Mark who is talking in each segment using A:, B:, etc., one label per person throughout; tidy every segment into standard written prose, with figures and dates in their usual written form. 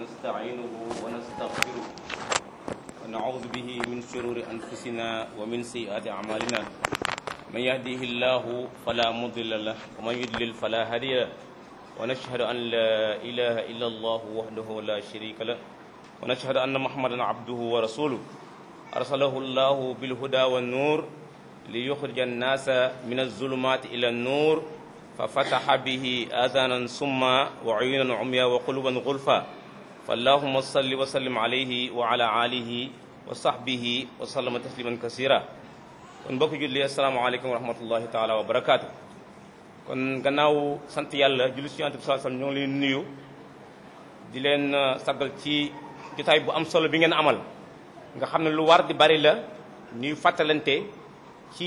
A: ونستعينه ونستغفره ونعوذ به من شرور أنفسنا ومن سيئات أعمالنا من يهديه الله فلا مضل له ومن يضلل فلا هادي له ونشهد أن لا إله إلا الله وحده لا شريك له ونشهد أن محمدا عبده ورسوله أرسله الله بالهدى والنور ليخرج الناس من الظلمات إلى النور ففتح به آذانا صما وعيونا عميا وقلوبا غلفا فاللهم صل وسلم عليه وعلى آله وصحبه وسلم تسليما كثيرا kon mbokk julli asalaamaaleykum wa rahmatullahi taala wa barakaatu kon gannaaw sant yàlla julli ci Yonent bi sallallahu alayhi wasallam ñoo ngi leen nuyu di leen saggal ci jotaay bu am solo bi ngeen amal nga xam ne lu war di bari la ñuy fàttalante ci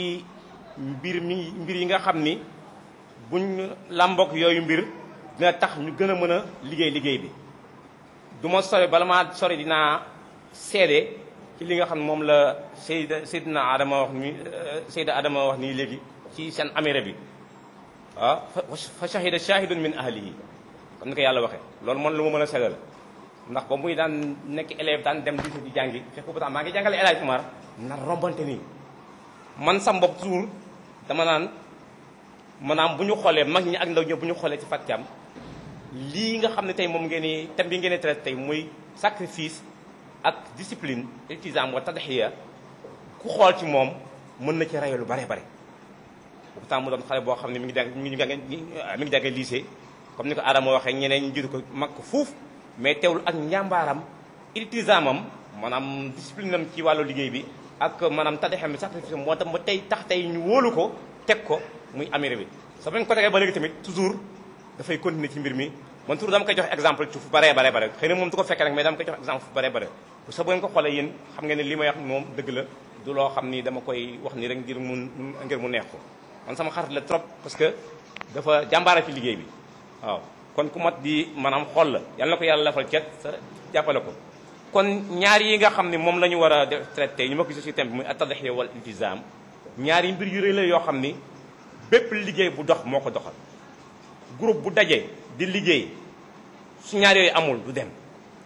A: mbir yi nga xam ni buñ làmboog yooyu mbir dina tax ñu gën a mën a liggéey bi du ma sori bala maa sori dinaa seede ci li nga xam ne moom la Seydina Adama wax ni Seyda Adama wax nii léegi ci seen amira bi waaw fa shahida shahidun min ahlihi comme ni ko yàlla waxee loolu man lu ma mën a seede la ndax ba muy daan nekk élève daan dem lycée di jàngi fekk bu tax maa ngi jàngale El Hadj Umar na rombante nii man sam bopp toujours dama naan maanaam bu ñu xoolee mag ñi ak ndaw ñi bu ñu xoolee ci Fatou Thiam lii nga xam ne tey moom ngeen ni thème bi ngeen di traité tey muy sacrifice ak discipline iltizam wa tadhiya ku xool ci moom mën na ci rayo lu bare bare pourtant mu doon xale boo xam ne mi ngi jàngee lycée comme ni ko Adama waxee ñeneen ñu jiitu ko mag ko fuuf mais teewul ak njàmbaaram iltizamam maanaam discipline am ci wàllu liggéey bi ak maanaam tadhiya bi sacrifice moo tax ba tax tey ñu wóolu ko teg ko muy amir bi soo bañ ko tegee ba léegi tamit toujours dafay continuer ci mbir mi man toujours dama koy jox exemple ci fu bare xëy na moom du ko fekkee nag mais dama koy jox exemple fu bare bu sa bu ngeen ko xoolee yéen xam ngeen ne li may wax moom dëgg la du loo xam ni dama koy wax ni rek ngir mu neex ko man sama xarit la trop parce que dafa jàmbaara ci liggéey bi waaw kon ku mat di maanaam xool la yàlla na ko yàlla lafal cet sa jàppale ko kon ñaar yi nga xam ne moom la ñu war a traité ñu ma ko ci thème bi muy at-tadhiya wal iltizam ñaari mbir yu rëy la yoo xam ni bépp liggéey bu dox moo ko doxal groupe bu dajee di liggéey su ñaar yooyu amul du dem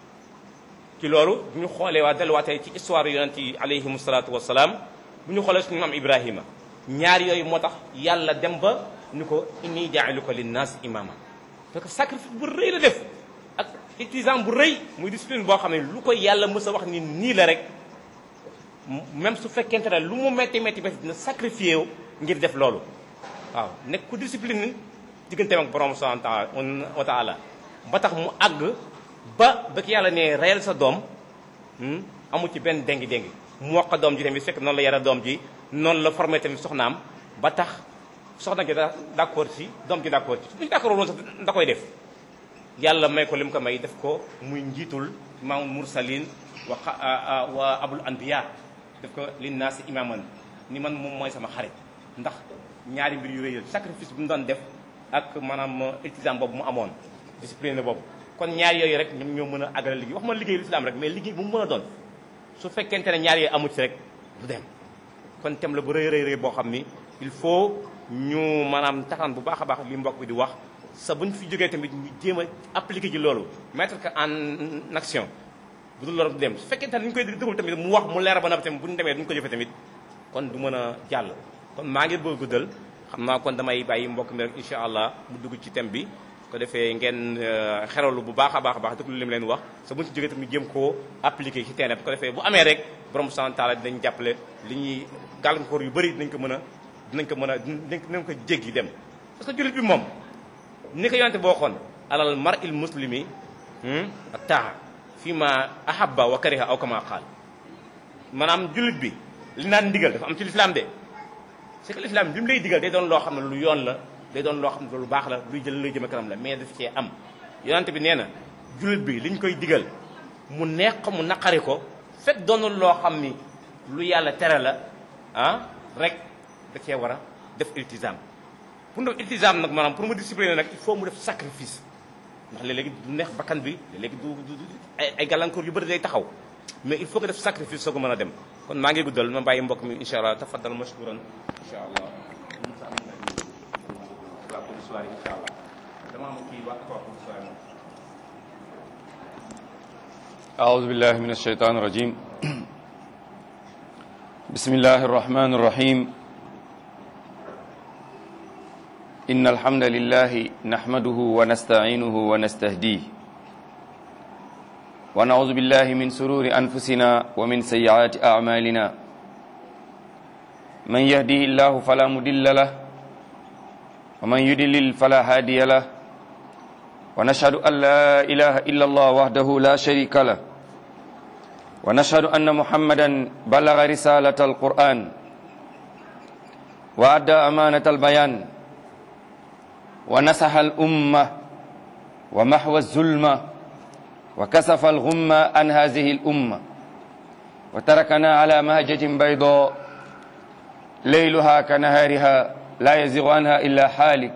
A: ci loolu bu ñu xoolee waa delluwaatee ci histoire yonent yi alayhimu salaatu wasalaam bu ñu xoolee suñu maam Ibrahima ñaar yooyu moo tax yàlla dem ba ñu ko inni jaa'iluka linnaas imaama parce que sacrifice bu rëy la def ak iltizam bu rëy muy discipline boo xam ne lu ko yàlla mës a wax ni nii la rek même su fekkente ne lu mu métti dina sacrifié wu ngir def loolu waaw nekk ku discipline digganteem ak borom subhanahu wa taala ba tax mu àgg ba ki yàlla ne reyal sa doom amu ci benn déngi mu wax ko doom ji tamit fekk noonu la yara doom ji noonu la formé tamit soxnaam ba tax soxna gi d'accord ci doom ji d'accord ci suñu d'accord woon sax da koy def yàlla may ko li mu ko may def ko muy njiitul imaamul mursalin wa abul anbiya def ko linnaasi imaaman ni man moom mooy sama xarit ndax ñaari mbir yu rëy sacrifice bu mu doon def ak maanaam iltizam boobu mu amoon discipline boobu kon ñaar yooyu rek ñoom ñoo mën a àggale liggéey wax ma liggéey l'islam rek mais liggéey bu mu mën a doon su fekkente ne ñaar yooyu amu ci rek du dem kon thème la bu rëy boo xam ni il faut ñu maanaam taxaan bu baax a baax li mbokk bi di wax sa buñ fi jógee tamit ñu jéem a appliquer ci loolu mettre que en action bu dul loolu du dem su fekkente ne ñu koy déglu tamit mu wax mu leer ba noppi tamit bu ñu demee duñu ko jëfee tamit kon du mën a jàll kon maa ngi bëgg guddal xam naa kon damay bàyyi mbokk mi rek incha allah mu dugg ci thème bi ko defee ngeen xeralu bu baax a baax déglu li mu leen wax sa buñ ci jógee tamit jéem koo appliquer ci terrain bi ko defee bu amee rek borom subhanahu wa taala dinañ jàppale li ñuy gàllankoor yu bëri dinañ ko jéggi dem parce que jullit bi moom ni ko yonte boo xoon alal mar'il muslimi taa fi ma ahabba wa kariha aw kama qaal maanaam jullit bi li naan ndigal dafa am ci l'islam de c'est que l'islam bi mu lay digal day doon loo xam ne lu yoon la day doon loo xam ne lu baax la luy jël luy jëme kanam la mais daf cee am yonente bi nee na jullit bi liñ koy digal mu neex ko mu naqari ko fekk doonul loo xam ni lu yàlla tere la rek da cee war a def iltizam pour mu def iltizam nag maanaam pour mu discipliner nag il faut mu def sacrifice ndax léeg-léegi du neex bakkan bi léegi du ay gàllankoor yu bëri day taxaw mais il faut que def sacrifice soo ko mën a dem kon maa ngi guddal ma bàyyi mbokk mi incha allah tafaddal mashkuran incha allah incha allah dama am kii waa soir moom
B: أعوذ بالله من الشيطان الرجيم بسم الله الرحمن الرحيم إن الحمد لله نحمده ونستعينه ونستهديه ونعوذ بالله من شرور أنفسنا ومن سيئات أعمالنا من يهده الله فلا مضل له ومن يضلل فلا هادي له ونشهد أن لا إله إلا الله وحده لا شريك له ونشهد أن محمدا بلغ رسالة القرآن وأدى أمانة البيان ونصح الأمة ومحو الظلمة وكسف الغمة عن هذه الأمة وتركنا على مهجة بيضاء ليلها كنهارها لا يزيغ عنها إلا حالك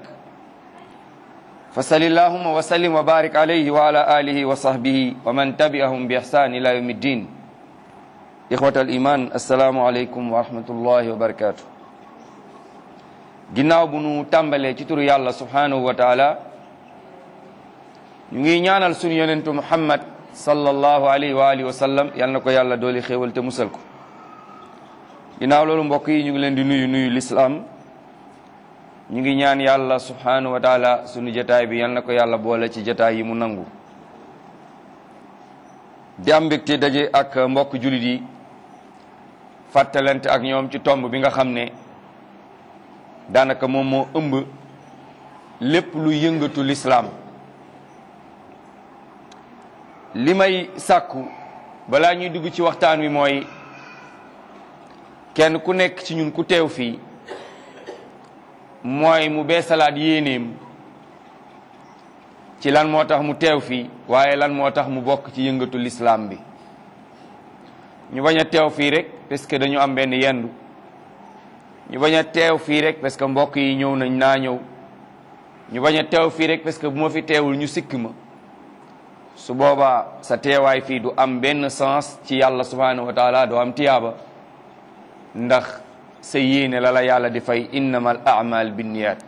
B: فصل اللهم وسلم وبارك عليه وعلى آله وصحبه ومن تبعهم بإحسان إلى يوم الدين إخوة الإيمان السلام عليكم ورحمة الله وبركاته ginnaaw bu nu tàmbalee ci turu yàlla subhanahu wa taala ñu ngi ñaanal sunu yonentu Muhammad sallallahu alayhi wa alihi wa sallam yal na ko yàlla dooli xéewal te musal ko ginnaaw loolu mbokk yi ñu ngi leen di nuyu lislaam ñu ngi ñaan yàlla subhanahu wa taala sunu jotaay bi yal na ko yàlla boole ci jotaay yi mu nangu di am mbégte daje ak mbokk julit yi fàttalante ak ñoom ci tomb bi nga xam ne daanaka moom moo ëmb lépp lu yëngatu lislaam li may sàkku balaa ñuy dugg ci waxtaan wi mooy kenn ku nekk ci ñun ku teew fii mooy mu beesalaat yéenéem ci lan moo tax mu teew fii waaye lan moo tax mu bokk ci yëngatu lislaam bi ñu bañ a teew fii rek parce que dañu am benn yendu ñu bañ a teew fii rek parce que mbokk yi ñëw nañ naa ñëw ñu bañ a teew fii rek parce que bu ma fi teewul ñu sikk ma su boobaa sa teewaay fii du am benn sens ci yàlla subhanahu wa taala du am tiyaaba ndax sa yéene la la yàlla di fay innamal a'mal binniyat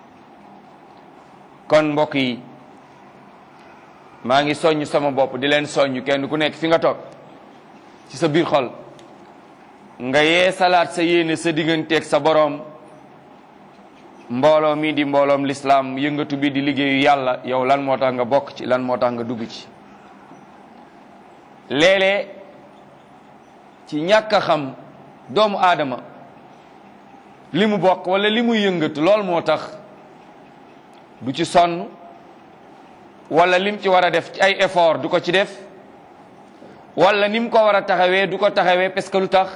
B: kon mbokk yi maa ngi soññ sama bopp di leen soññ kenn ku nekk fi nga toog ci sa biir xol nga yee salaat sa yéene sa digganteeg sa boroom mbooloo mi di mbooloom lislaam yëngatu bi di liggéeyu yàlla yow lan moo tax nga bokk ci lan moo tax nga dugg ci léeg-léeg ci ñàkk a xam doomu aadama li mu bokk wala li muy yëngatu lool moo tax du ci sonn wala lim ci war a def ci ay effort du ko ci def wala ni mu ko war a taxawee du ko taxawee parce que lu tax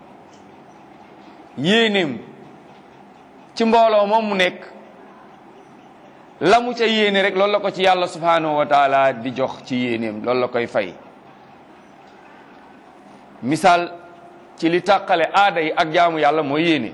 B: yéenéem ci mbooloo moom mu nekk la mu ca yéene rek loolu la ko ci yàlla subhanahu wa taala di jox ci yéenéem loolu la koy fay misaal ci li tàqale aada yi ak jaamu yàlla mooy yéene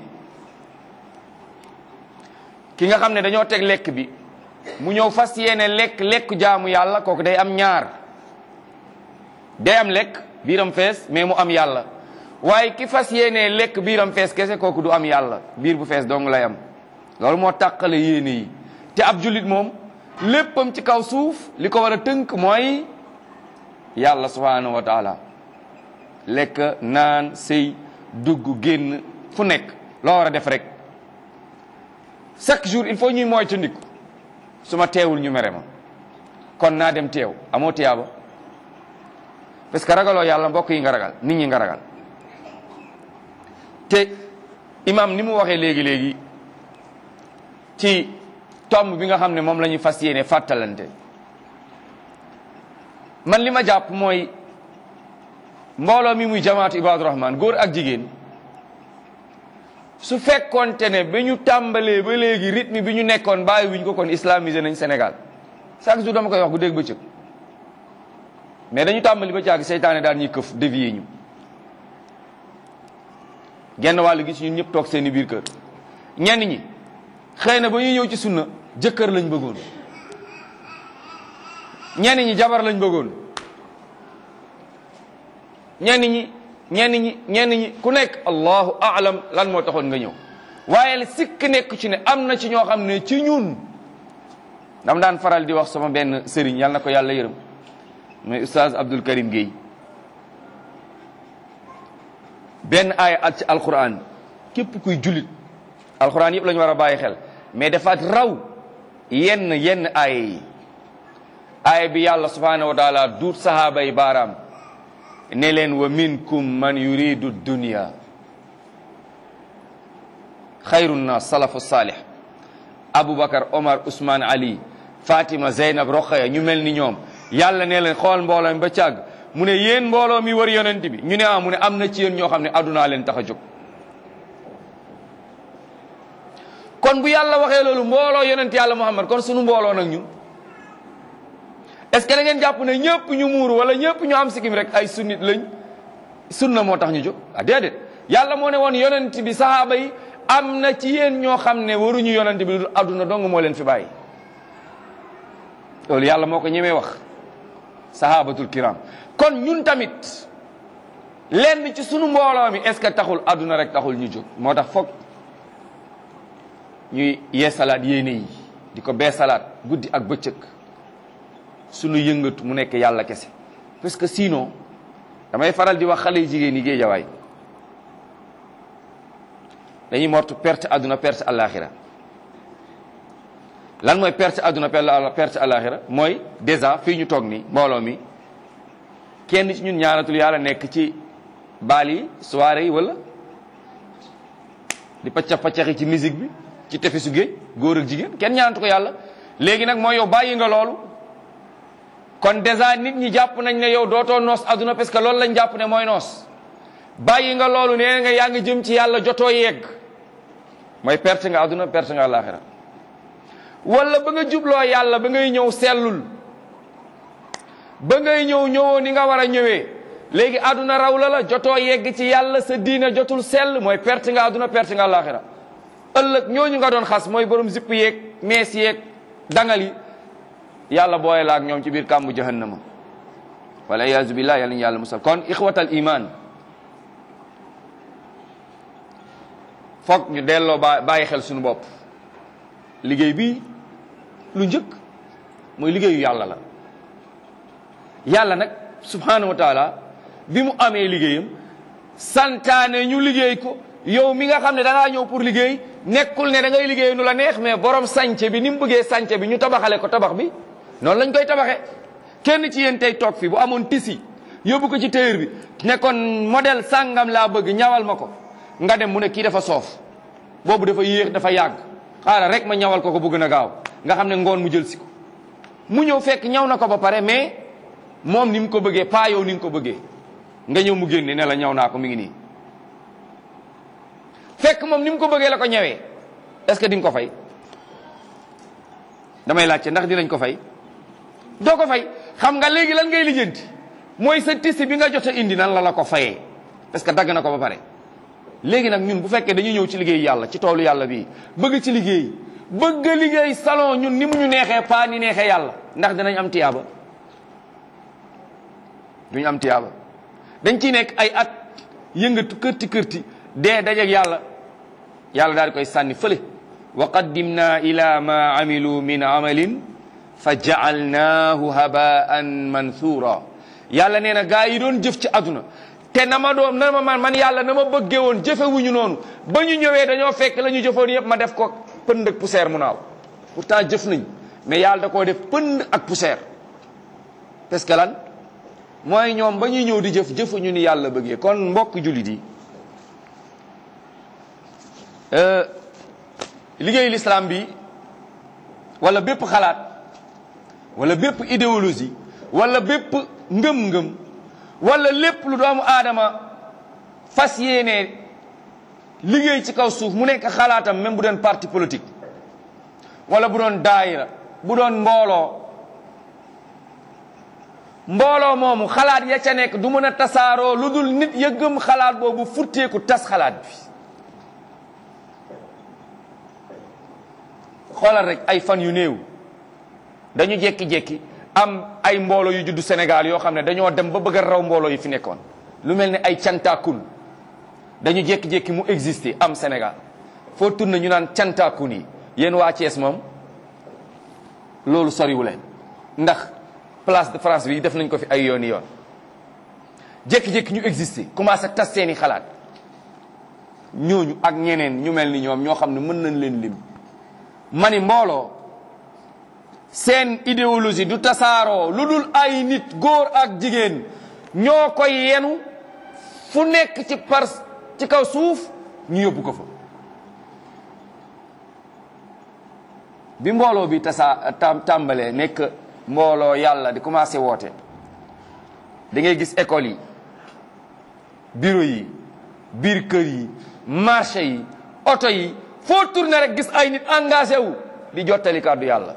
B: ki nga xam ne dañoo teg lekk bi mu ñëw fas yéene lekk jaamu yàlla kooku day am ñaar day am lekk biiram fees mais mu am yàlla waaye ki fas yéene lekk biiram fees kese kooku du am yàlla biir bu fees dong lay am loolu moo tàqale yéene yi te ab jullit moom léppam ci kaw suuf li ko war a tënk mooy yàlla subhanahu wa taala lekk naan sëy dugg génn fu nekk loo war a def rek chaque jour il faut ñuy mooy tandiku su ma teewul ñu mere ma kon naa dem teew amoo tiyaaba parce que ragaloo yàlla mbokk yi nga ragal nit ñi nga ragal te imam ni mu waxee léegi ci tomb bi nga xam ne moom la ñu fas yéene fàttalante man li ma jàpp mooy mbooloo mi muy jamaatu ibadu rahman góor ak jigéen su fekkoonte ne ba ñu tàmbalee ba léegi rythme bi ñu nekkoon bàyyi wuñ ko kon islamisé nañ Sénégal chaque jour dama koy wax bu dégg bëccëg mais dañu tàmbali ba caag seytaane daal ñuy këf dévier ñu genn wàllu gi ci ñun ñëpp toog seeni biir kër ñenn ñi xëy na ba ñuy ñëw ci sunna jëkkër lañ bëggoon ñenn ñi jabar lañ bëggoon ñenn ñi ku nekk allahu aalam lan moo taxoon nga ñëw waaye la sikk nekk ci ne am na ci ñoo xam ne ci ñun dam daan faral di wax sama benn sëriñ yàlla na ko yàlla yërëm mooy Oustaz Abdul Karim Gueye benn aaya at ci alquran képp kuy jullit alquran yëpp la ñu war a bàyyi xel mais dafa raw yenn aaya yi aaya bi yàlla subhanahu wa taala duut sahaaba yi baaraam ne leen wa minkum man yuridu dunya xayru nnas salafu salih Aboubacar Omar Ousmane Ali Fatima Zeynab Rokhaya ñu mel ni ñoom yàlla ne leen xool mbooloo mi ba càgg mu ne yéen mbooloo mi wër yonent bi ñu ne mu ne am na ci yéen ñoo xam ne addunaa leen tax a jóg. kon bu yàlla waxee loolu mbooloo yonent yàlla Muhammad kon sunu mbooloo nag ñun est-ce que da ngeen jàpp ne ñëpp ñu muuru wala ñëpp ñu am sikkim rek ay sunnit lañ sunna moo tax ñu jóg ah déedéet yàlla moo ne woon yonent bi sahaaba yi am na ci yéen ñoo xam ne waruñu yonent bi lu adduna dong moo leen fi bàyyi loolu yàlla moo ko ñemee wax sahabatul kiram kon ñun tamit lenn ci sunu mbooloo mi est-ce que taxul adduna rek taxul ñu jóg moo tax foog ñuy yeesalaat yéene yi di ko beesalaat guddi ak bëccëg sunu yëngatu mu nekk yàlla kese parce que sinon damay faral di wax xale yi jigéen yi géejawaay dañuy mortu perte adduna perte alaxira lan mooy perte adduna perte alaxira mooy déjà fii ñu toog nii mbooloo mi kenn ci ñun ñaanatul yàlla nekk ci baal yi soirée yi wala di paccax-paccaxi ci musique bi ci tefesu géej góor ak jigéen kenn ñaanatu ko yàlla léegi nag mooy yow bàyyi nga loolu kon déjà nit ñi jàpp nañ ne yow dootoo noos adduna parce que loolu lañ jàpp ne mooy noos bàyyi nga loolu nee nga yaa ngi jëm ci yàlla jotoo yegg mooy perte nga adduna perte nga alaxira wala ba nga jubloo yàlla ba ngay ñëw sellul ba ngay ñëwoo ni nga war a ñëwee léegi adduna raw la jotoo yegg ci yàlla sa diina jotul sell mooy perte nga adduna perte nga alaxira ëllëg ñooñu nga doon xas mooy borom zipp yeeg mees yeeg dangal yi yàlla booye la ak ñoom ci biir kàmbu jahannama wala iyaazu billah yàlla ñu yàlla musal kon ixwatal iman foog ñu delloo bàyyi xel suñu bopp liggéey bi lu njëkk mooy liggéeyu yàlla la yàlla nag subhanahu wa taala bi mu amee liggéeyam santaane ñu liggéey ko yow mi nga xam ne da ngaa ñëw pour liggéey nekkul ne da ngay liggéey nu la neex mais borom sànce bi ni mu bëggee sànce bi ñu tabaxale ko tabax bi noonu lañ koy tabaxee kenn ci yéen tey toog fi bu amoon tisi yóbbu ko ci tailleur bi ne kon modèle sàngam laa bëgg ñawal ma ko nga dem mu ne kii dafa soof boobu dafa yéex dafa yàgg xaaral rek ma ñawal ko bëgg na gaaw nga xam ne ngoon mu jël si ko mu ñëw fekk ñaw na ko ba pare mais moom ni mu ko bëggee pas yow ni nga ko bëggee nga ñëw mu génne ne la ñaw naa ko mi ngi nii fekk moom ni mu ko bëggee la ko ñëwee est-ce que di nga ko fay damay laajte ndax dinañ ko fay doo ko fay xam nga léegi lan ngay lijjanti mooy sa tissu bi nga jot a indi nan la ko fayee parce que dagg na ko ba pare léegi nag ñun bu fekkee dañuy ñëw ci liggéey yàlla ci toolu yàlla bii bëgg ci liggéey bëgg liggéey salon ñun ni mu ñu neexee paa ni neexee yàlla ndax dinañ am tiyaaba duñu am tiyaaba dañ ciy nekk ay at yëngatu kërti dee dajeeg yàlla daal di koy sànni fële wa qaddimna ila ma amilu min amalin fa jaalnaahu habaan manthura yàlla nee na gaa yi doon jëf ci aduna te na ma man yàlla na ma bëggee woon jëfewuñu noonu ba ñu ñëwee dañoo fekk la ñu jëfoon yëpp ma def ko pënd ak poussière mu naaw pourtant jëf nañ mais yàlla da koo def pënd ak poussière parce que lan mooy ñoom ba ñuy ñëw di jëfuñu ni yàlla bëggee kon mbokk jullit yi liggéey l'islam bi wala bépp xalaat wala bépp idéologie wala bépp ngëm-ngëm wala lépp lu doomu aadama fas yéene liggéey ci kaw suuf mu nekk xalaatam même bu doon parti politique wala bu doon daayira bu doon mbooloo moomu xalaat ya ca nekk du mën a tasaaroo lu dul nit ya gëm xalaat boobu futteeku tas xalaat bi xoolal rek ay fan yu néew dañu jekki-jekki am ay mbooloo yu juddu Sénégal yoo xam ne dañoo dem ba bëgg a raw mbooloo yi fi nekkoon lu mel ne ay cantakun dañu jekki-jekki mu exister am Sénégal foo tourné ñu naan cantakun yi yéen waa Thiès moom loolu soriwu leen ndax place de France bi def nañ ko fi ay yooni yoon jékki-jékki ñu exister commencé tas seeni xalaat ñooñu ak ñeneen ñu mel ni ñoom ñoo xam ne mën nañ leen lim ma ni mbooloo seen idéologie du tasaaroo lu dul ay nit góor ak jigéen ñoo koy yenu fu nekk ci kaw suuf ñu yóbbu ko fa bi mbooloo bi tàmbalee nekk mbooloo yàlla di commencé woote da ngay gis école yi bureau yi biir kër yi marché yi oto yi foo tourné rek gis ay nit engagé wu di jottali kàddu yàlla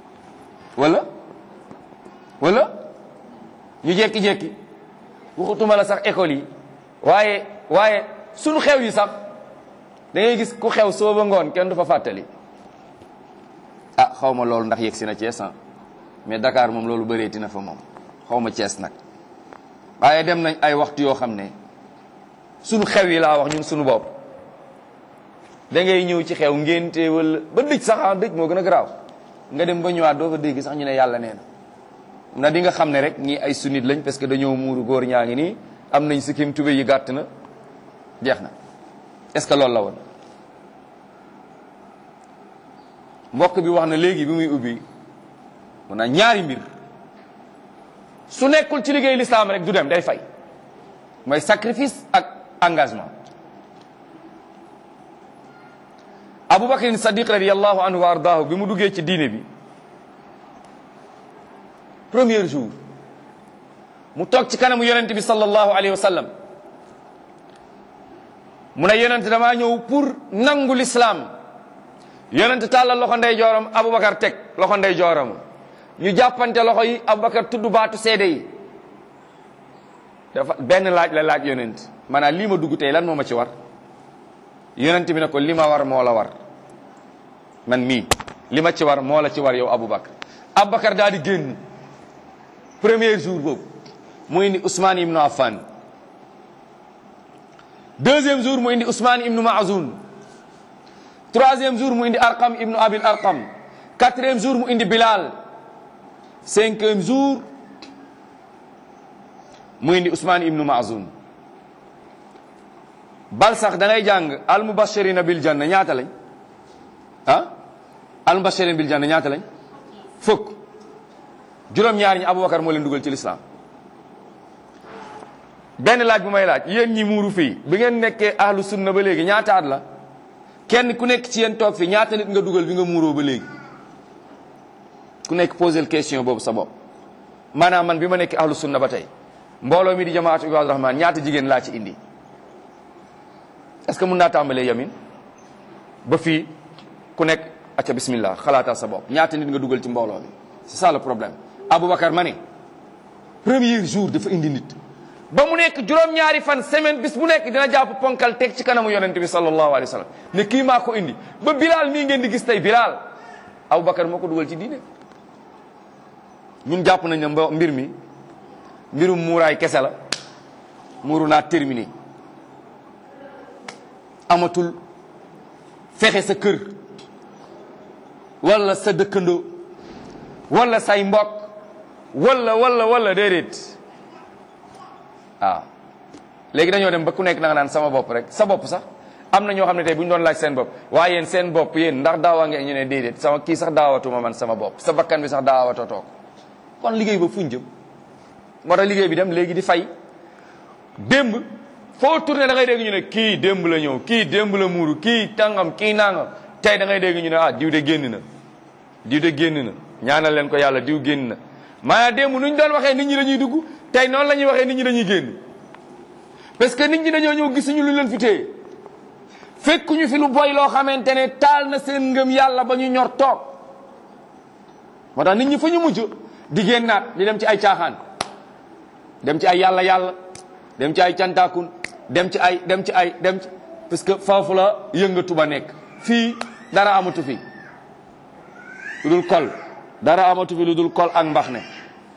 B: wala ñu jékki-jékki waxutuma la sax école yi waaye suñu xew yi sax da ngay gis ku xew soo ba ngoon kenn du fa fàttali ah xaw ma loolu ndax yegg si na Thiès mais Dakar moom loolu bëreeti na fa moom xaw ma Thiès nag waaye dem nañ ay waxtu yoo xam ne suñu xew yi laa wax ñun suñu bopp da ngay ñëw ci xew ngénte wala ba dëj sax dëj moo gën a garaaw nga dem ba ñëwaat doo fa dégg sax ñu ne yàlla nee na di nga xam ne rek ñii ay sunnit lañ parce que dañoo muuru góor ñaa ngi nii am nañ sikkim tube yi gàtt na jeex na est-ce que loolu la woon mbokk bi wax na léegi bi muy ubbi mun na ñaari mbir su nekkul ci liggéey lislaam rek du dem day fay mooy sacrifice ak engagement Abubakar Sadiq radiyallahu anhu wa ardaahu bi mu duggee ci diine bi premier jour mu toog ci kanamu yonent bi sallallahu alayhi wa sallam mu ne yonent damaa ñëw pour nangu l'islam yonent tàllal loxo ndey jooram Abubakar teg loxo ndey jooram ñu jàppante loxo yi Abubakar tudd baatu seede yi dafa benn laaj la laaj yonent maanaam lii ma dugg tey lan moo ma ci war yonent bi ne ko li ma war moo la war man mii li ma ci war moo la ci war yow Abubakar daal di génn premier jour boobu mu indi Ousmane ibnu Affan deuxième jour mu indi Ousmane ibnu Maazun troisième jour mu indi Arqam ibnu Abil Arqam quatrième jour mu indi Bilal cinquième jour mu indi Ousmane ibnu Maazun bal sax da ngay jàng al mubashirina bil janna ñaata lañ al mubashirina bil janna ñaata lañ fukk juróom-ñaar ñi Abubakar moo leen dugal ci lislaam benn laaj bu may laaj yéen ñi muuru fii bi ngeen nekkee ahlu sunna ba léegi ñaata at la kenn ku nekk ci yéen toog fii ñaata nit nga dugal bi nga muuroo ba léegi ku nekk posé question boobu sa bopp maanaam man bi ma nekk ahlu sunna ba tey mbooloo mi di jamaatu Ibaadu Rahmaan ñaata jigéen laa ci indi est-ce que mun naa tàmbalee yamin ba fii ku nekk acca bismillah xalaatal sa bopp ñaata nit nga dugal ci mbooloo bi c'est ça le problème Aboubacar ma ne premier jour dafa indi nit ba mu nekk juróom-ñaari fan semaine bis bu nekk dina jàpp ponkal teg ci kanamu yonent bi sallallahu alayhi wa sallam ne kii maa ko indi ba Bilal mii ngeen di gis tey Bilal Aboubacar moo ko dugal ci diine ñun jàpp nañ ne mbir mi mbirum muuraay kese la muuru naa terminé amatul fexe sa kër wala sa dëkkandoo wala say mbokk wala déedéet waaw léegi dañoo dem ba ku nekk da nga naan sama bopp rek sa bopp sax am na ñoo xam ne tey bu ñu doon laaj seen bopp waaye yéen seen bopp yéen ndax daawa ngeen ñu ne déedéet sama kii sax daawatuma man sama bopp sa bakkan bi sax daawatoo toog kon liggéey ba fuñ jëm moo tax liggéey bi dem léegi di fay démb foo tourné da ngay dégg ñu ne kii démb la ñëw kii démb la muuru kii tàngam kii nangam tey da ngay dégg ñu ne ah diw de génn na ñaanal leen ko yàlla diw génn na maanaam démb nu ñu doon waxee nit ñi dañuy dugg tey noonu la ñuy waxee nit ñi dañuy génn parce que nit ñi dañoo ñëw gisuñu lu leen fi téye fekkuñu fi lu boy loo xamante ne taal na seen ngëm yàlla ba ñu ñor toog moo tax nit ñi fa ñu mujj di génnaat di dem ci ay caaxaan dem ci ay yàlla dem ci ay cantaakun dem ci parce que foofu la yëngatu ba nekk fii dara amatu fi lu dul kol dara amatu fi lu dul kol ak mbax ne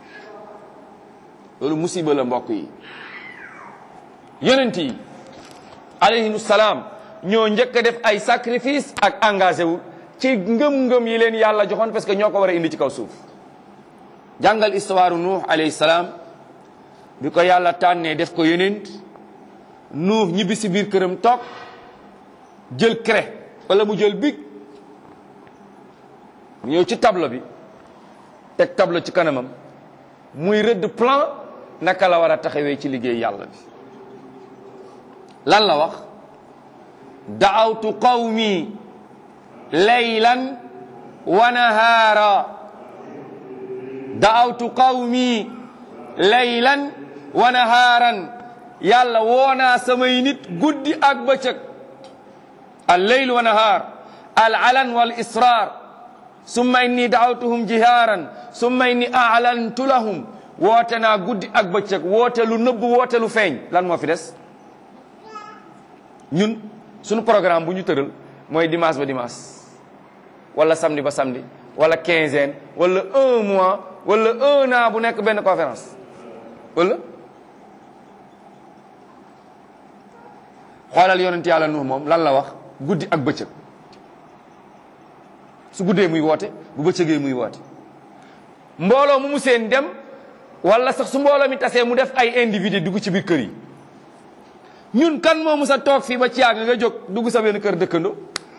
B: loolu musiba la mbokk yi yonent yi alayhimu salaam ñoo njëkk a def ay sacrifice ak engagé wu ci ngëm-ngëm yi leen yàlla joxoon parce que ñoo ko war a indi ci kaw suuf jàngal histoire Nuux alayhi salaam bi ko yàlla tànnee def ko yonent Nuux ñibbi si biir këram toog jël craie wala mu jël bic mu ñëw ci tableau bi teg tableau ci kanamam muy rëdd plan naka la war a taxawee ci liggéey yàlla bi lan la wax da'awtu qawmi laylan wa nahaara da'awtu qawmi laylan wa nahaaran yàlla woonaa samay nit guddi ak bëccëg al layl wa nahaar al alan wal israr summa inni da'awtuhum jihaaran summa inni a'lantu lahum woote naa guddi ak bëccëg woote lu nëbb woote lu feeñ lan moo fi des ñun suñu programme bu ñu tëral mooy dimanche ba dimanche wala samedi ba samedi wala quinzaine wala un mois wala un an bu nekk benn conférence wala xoolal yonent yàlla Nuux moom lan la wax guddi ak bëccëg su guddee muy woote bu bëccëgee muy woote mbooloo mu seen dem wala sax su mbooloo mi tasee mu def ay individu dugg ci biir kër yi ñun kan moo musa toog fii ba ci yàgg nga jóg dugg sa benn kër dëkkandoo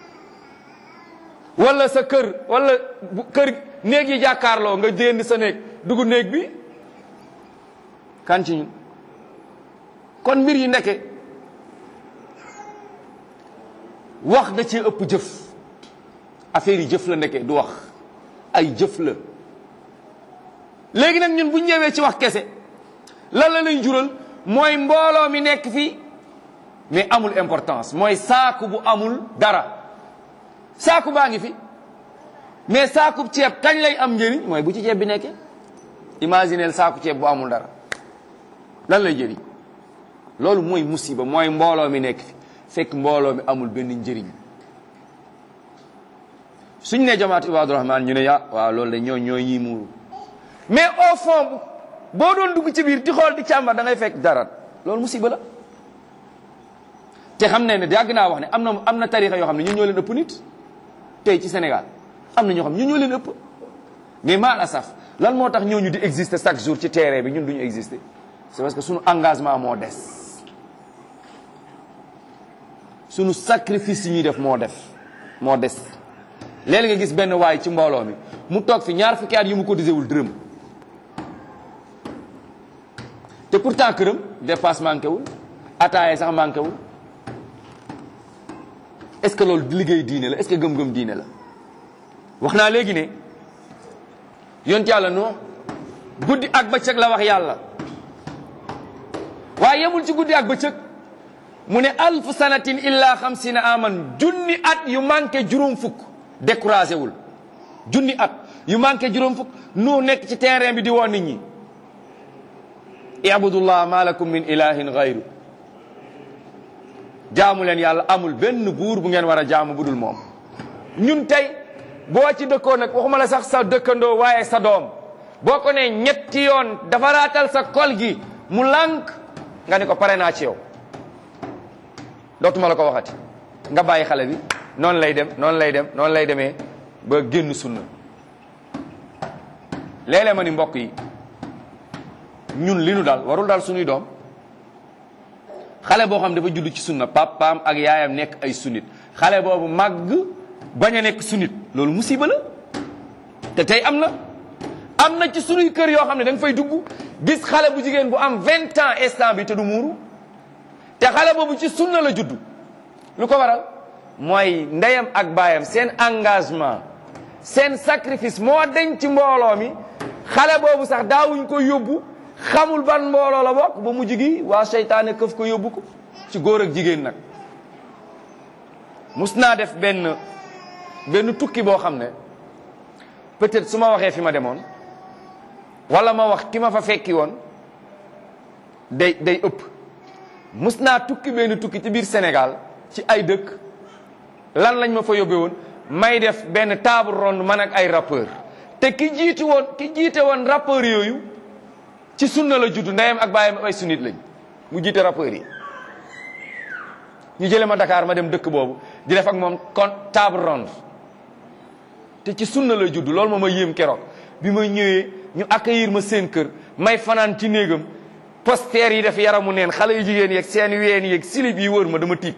B: wala sa kër wala kër néeg yi jàkkaarloo nga dénd sa néeg dugg néeg bi kan ci ñun kon mbir yi nekke wax da cee ëpp jëf affaire yi jëf la nekke du wax ay jëf la léegi nag ñun bu ñëwee ci wax kese lan la lay jural mooy mbooloo mi nekk fii mais amul importance mooy saaku bu amul dara saaku baa ngi fi mais saaku ceeb kañ lay am njëriñ mooy bu ci ceeb bi nekkee imagineel saaku ceeb bu amul dara lan lay jëriñ loolu mooy musiba mooy mbooloo mi nekk fi fekk mbooloo mi amul benn njëriñ suñ ne jamaat Ibaadu Rahmaan ñu ne ya waaw loolu de ñooy ñii muuru mais au fond boo doon dugg ci biir di xool di càmbar da ngay fekk dara loolu musiba la te xam ne yàgg naa wax ne am na tarixa yoo xam ne ñun ñoo leen ëpp nit tey ci Sénégal am na ñoo xam ne ñun ñoo leen ëpp mais mal asaf lan moo tax ñooñu di exister chaque jour ci terrain bi ñun duñu exister c'est parce que suñu engagement moo des suñu sacrifice yi ñuy def moo des léegi nga gis benn waay ci mbooloo mi mu toog fi ñaar fukki at yu mu cotisé wul dërëm te pourtant këram dépasse manqué wul ataaya sax manqué wul est-ce que loolu liggéey diine la est-ce que gëm-gëm diine la wax naa léegi ne yonent yàlla Nuux guddi ak bëccëg la wax yàlla waaye yemul ci guddi ak bëccëg mu ne alf sanatin illa xamsina aman junni at yu manqué juróom fukk découragé wul junni at yu manqué juróom fukk Nuux nekk ci terrain bi di woo nit ñi ibudullah ma lakum min ilahin gayru jaamu leen yàlla amul benn buur bu ngeen war a jaamu budul moom ñun tey boo ci dëkkoo nag waxuma la sax sa dëkkandoo waaye sa doom boo ko ne ñetti yoon dafa raatal sa kol gi mu lànk nga ne ko pare naa ci yow dootuma la ko waxati nga bàyyi xale bi noonu lay dem noonu lay demee ba génn sunna léeg-léeg ma ni mbokk yi ñun li nu daal warul daal suñuy doom xale boo xam dafa judd ci sunna papaam ak yaayam nekk ay sunnit xale boobu màgg bañ a nekk sunnit loolu musiba la te tey am na ci sunuy kër yoo xam ne da nga fay dugg gis xale bu jigéen bu am 20 ans instant bi te du muuru te xale boobu ci sunna la judd lu ko waral mooy ndeyam ak baayam seen engagement seen sacrifice moo deñ ci mbooloo mi xale boobu sax daawuñ ko yóbbu xamul ban mbooloo la bokk ba mujj gi waa seytaane këf ko yóbbu ko ci góor ak jigéen nag mus naa def benn tukki boo xam ne peut-être su ma waxee fi ma demoon wala ma wax ki ma fa fekki woon day ëpp mus naa tukki benn tukki ci biir Sénégal ci ay dëkk lan lañ ma fa yóbbee woon may def benn table ronde man ak ay rappeur te ki jiite woon rappeur yooyu ci sunna la judd ndeyam ak baayam ay sunnit lañ mu jiite rappeur yi ñu jële ma Dakar ma dem dëkk boobu di def ak moom kon table ronde te ci sunna la judd loolu moo ma yéem keroog bi ma ñëwee ñu accueillir ma seen kër may fanaan ci néegam poster yi def yaramu neen xale yu jigéen yeeg seen ween yeeg silib yi wër ma dama tiit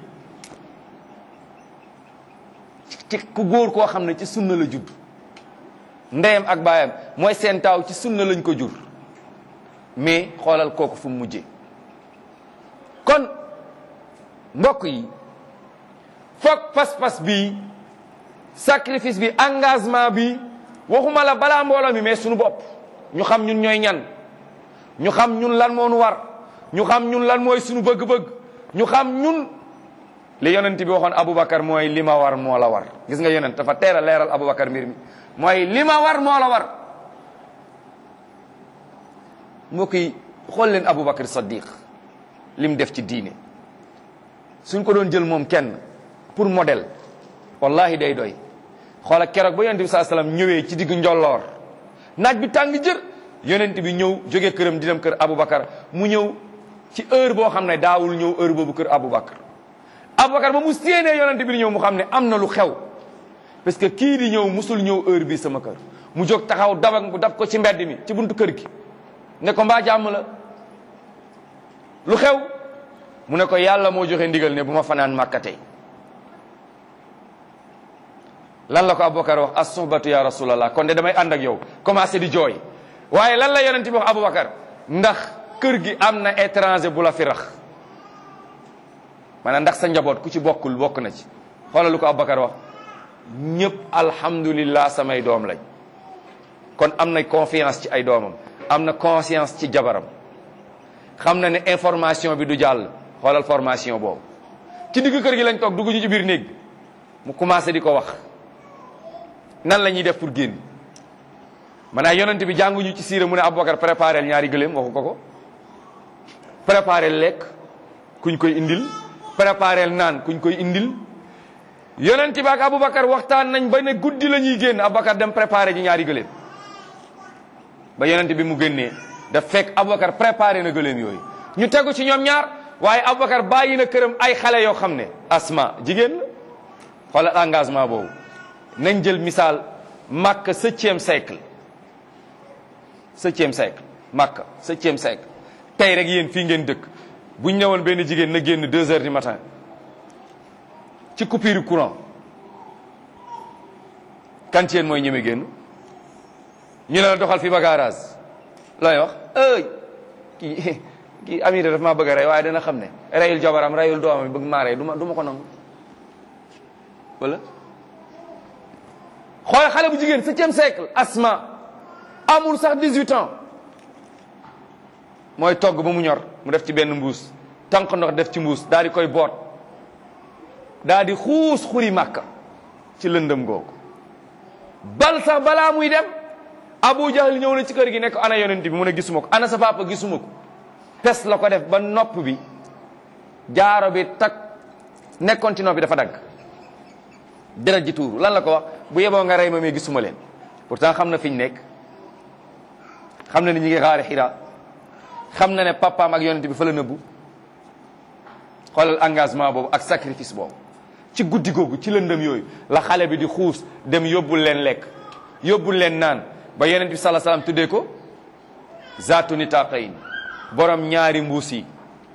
B: ci ku góor koo xam ne ci sunna la judd ndeyam ak baayam mooy seen taaw ci sunna lañ ko jur mais xoolal kooku fu mu mujjee kon mbokk yi foog pas-pas bi sacrifice bi engagement bi waxuma la balaa mbooloo mi mais suñu bopp ñu xam ñun ñooy ñan ñu xam ñun lan moo nu war ñu xam ñun lan mooy suñu bëgg-bëgg ñu xam ñun li yonent bi waxoon Aboubacar mooy li ma war moo la war gis nga yonent dafa teel a leeral Aboubacar mbir mi mooy li ma war moo la war mbokk yi xool leen Aboubacar Saddiq lim def ci diine suñ ko doon jël moom kenn pour modèle wallahi day doy xoola keroog ba yonent bi saa salaam ñëwee ci diggu njolloor naaj bi tàng jër yonent bi ñëw jóge këram di dem kër Aboubacar mu ñëw ci heure boo xam ne daawul ñëw heure boobu kër Aboubacar Aboubacar ba mu séenee yonent bi di ñëw mu xam ne am na lu xew parce que kii di ñëw musul ñëw heure bi sama kër mu jóg taxaw dab ko ci mbedd mi ci buntu kër gi ne ko mbaa jàmm la lu xew mu ne ko yàlla moo joxe ndigal ne bu ma fanaan Makka tey lan la ko Aboubacar wax as-suhbatu ya rasulallah kon de damay ànd ak yow commencé di jooy waaye lan la yonent bi wax Aboubacar ndax kër gi am na étranger bu la fi rax maanaam ndax sa njaboot ku ci bokkul bokk na ci xoolal lu ko Aboubacar wax ñëpp alhamdulillah samay doom lañ kon am na confiance ci ay doomam am na conscience ci jabaram xam na ne information bi du jàll xoolal formation boobu ci digg kër gi lañ toog dugg ñu ci biir néeg bi mu commencé di ko wax nan la ñuy def pour génn maanaam yonent bi jànguñu ci siira mu ne Aboubacar préparé ñaari gëléem waxu ko préparé lekk kuñ koy indil préparé naan kuñ koy indil yonent bi ak Aboubacar waxtaan nañ ba ne guddi la ñuy génn Aboubacar dem préparé ji ñaari gëléem ba yonent bi mu génnee daf fekk Aboubacar préparé na gëléem yooyu ñu tegu ci ñoom ñaar waaye Aboubacar bàyyi na këram ay xale yoo xam ne Asma jigéen la xoolal engagement boobu nañ jël misaal Makka 7e siècle 7e siècle Makka 7e siècle tey rek yéen fii ngeen dëkk buñ ñëwoon benn jigéen na génn 2 heures du matin ci coupure courant kan ci yéen mooy ñeme génn ñu ne la doxal fi ba garage looy wax kii Amira daf maa bëgg a rey waaye dana xam ne reyul jabaram reyul doomam bëgg maa rey du ma ko nangu wala xool xale bu jigéen 7e siècle Asma amul sax 18 ans mooy togg ba mu ñor mu def ci benn mbuus tànk ndox def ci mbuus daal di koy boot daal di xuus xuri Màkka ci lëndëm googu bal sax balaa muy dem Abu Jahl ñëw na ci kër gi nekk ana yonent bi mu ne gisuma ko ana sa papa gisuma ko pes la ko def ba nopp bi jaaro bi tak nekkoon ci nopp bi dafa dagg deret ji tuuru lan la ko wax bu yeboo nga rey ma mais gisuma leen pourtant xam na fi ñu nekk xam na ni ñi ngi xaari Hira xam na ne papaam ak yonent bi fa la nëbbu xoolal engagement boobu ak sacrifice boobu ci guddi googu ci lëndëm yooyu la xale bi di xuus dem yóbbul leen lekk yóbbul leen naan ba yonent bi sallallahu alayhi wasallam tuddee ko zaatu nitaqayn borom ñaari mbuus yi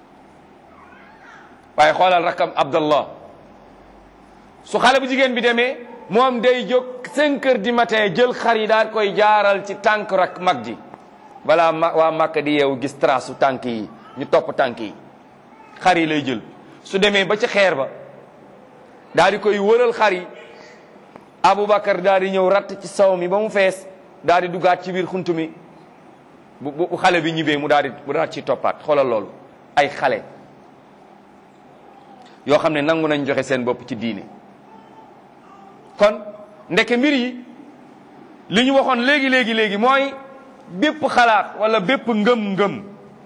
B: waaye xoolal rakam Abdallah su xale bu jigéen bi demee moom day jóg 5 heures du matin jël xar yi daal koy jaaral ci tànk rak mag ji balaa waa Makka di yeewu gis trace su tànk yi ñu topp tànk yi xar yi lay jël su demee ba ci xeer ba daal di koy wëral xar yi Aboubacar daal di ñëw ratt ci saw mi ba mu fees daal di duggaat ci biir xunt mi bu xale bi ñibbee mu daal di ci toppaat xoolal loolu ay xale yoo xam ne nangu nañ joxe seen bopp ci diine kon ndeke mbir yi li ñu waxoon léegi mooy bépp xalaat wala bépp ngëm-ngëm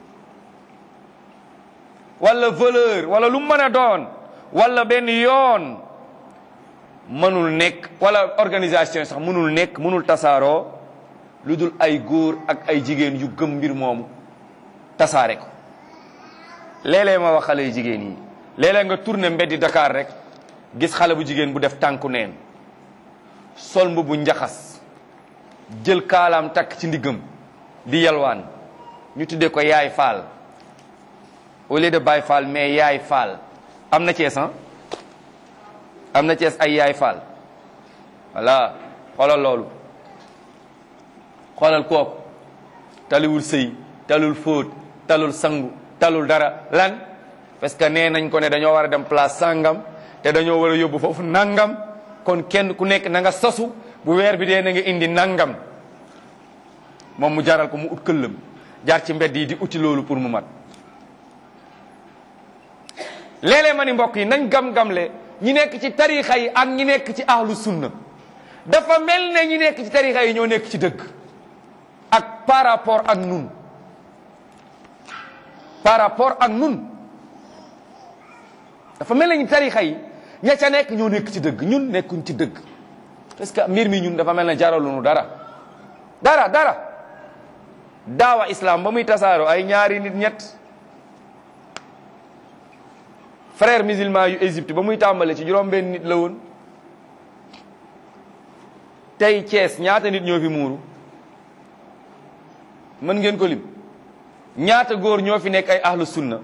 B: wala valeur wala lu mën a doon wala benn yoon mënul nekk wala organisation sax mënul nekk mënul tasaaroo lu dul ay góor ak ay jigéen yu gëm mbir moomu tasaare ko léeg-léeg ma wax xale yu jigéen yi léeg-léeg nga tourné mbeddi Dakar rek gis xale bu jigéen bu def tànku neen sol mbubu njaxas jël kaalaam takk ci ndiggam di yalwaan ñu tuddee ko yaay faal au lieu de baay faal mais yaay faal. am na Cees am na Cees ay yaay faal voilà xoolal loolu xoolal kooku taluwul sëy talul fóot talul sangu talul dara lan parce que nee nañ ko ne dañoo war a dem place sangam te dañoo war a yóbbu foofu nangam kon kenn ku nekk na nga sosu bu weer bi dee na nga indi nangam moom mu jaral ko mu ut këllam jaar ci mbedd yi di uti loolu pour mu mat. léeg-léeg ma ni mbokk yi nañ gam-gamle ñi nekk ci tarixa yi ak ñi nekk ci ahlu sunna dafa mel ne ñi nekk ci tarixa yi ñoo nekk ci dëgg ak par rapport ak nun par rapport ak nun dafa mel ne ñi tarixa yi ña ca nekk ñoo nekk ci dëgg ñun nekkuñ ci dëgg parce que mbir mi ñun dafa mel ne jaralunu dara daawa islam ba muy tasaaroo ay ñaari nit ñett frère musulman yu Égypte ba muy tàmbale ci juróom-benn nit la woon tey Thiès ñaata nit ñoo fi muuru mën ngeen ko lim ñaata góor ñoo fi nekk ay ahlu sunna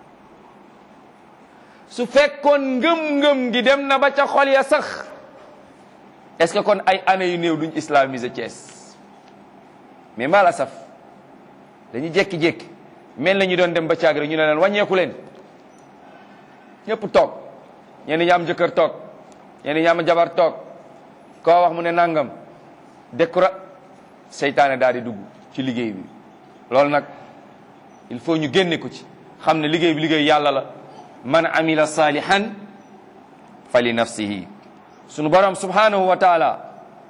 B: su fekkoon ngëm-ngëm gi dem na ba ca xol ya sax est-ce que kon ay année yu néew duñ islamiser Thiès mais maa la saf dañuy jékki-jékki mel na ñu doon dem ba caag rek ñu ne leen wàññeeku leen ñëpp toog ñenn ñi am jëkkër toog ñenn ñi am jabar toog koo wax mu ne nangam décora seytaane daal di dugg ci liggéey bi loolu nag il faut ñu génne ko ci xam ne liggéey bi liggéey yàlla la man amila salihan fa li nafsihi sunu borom subhanahu wa taala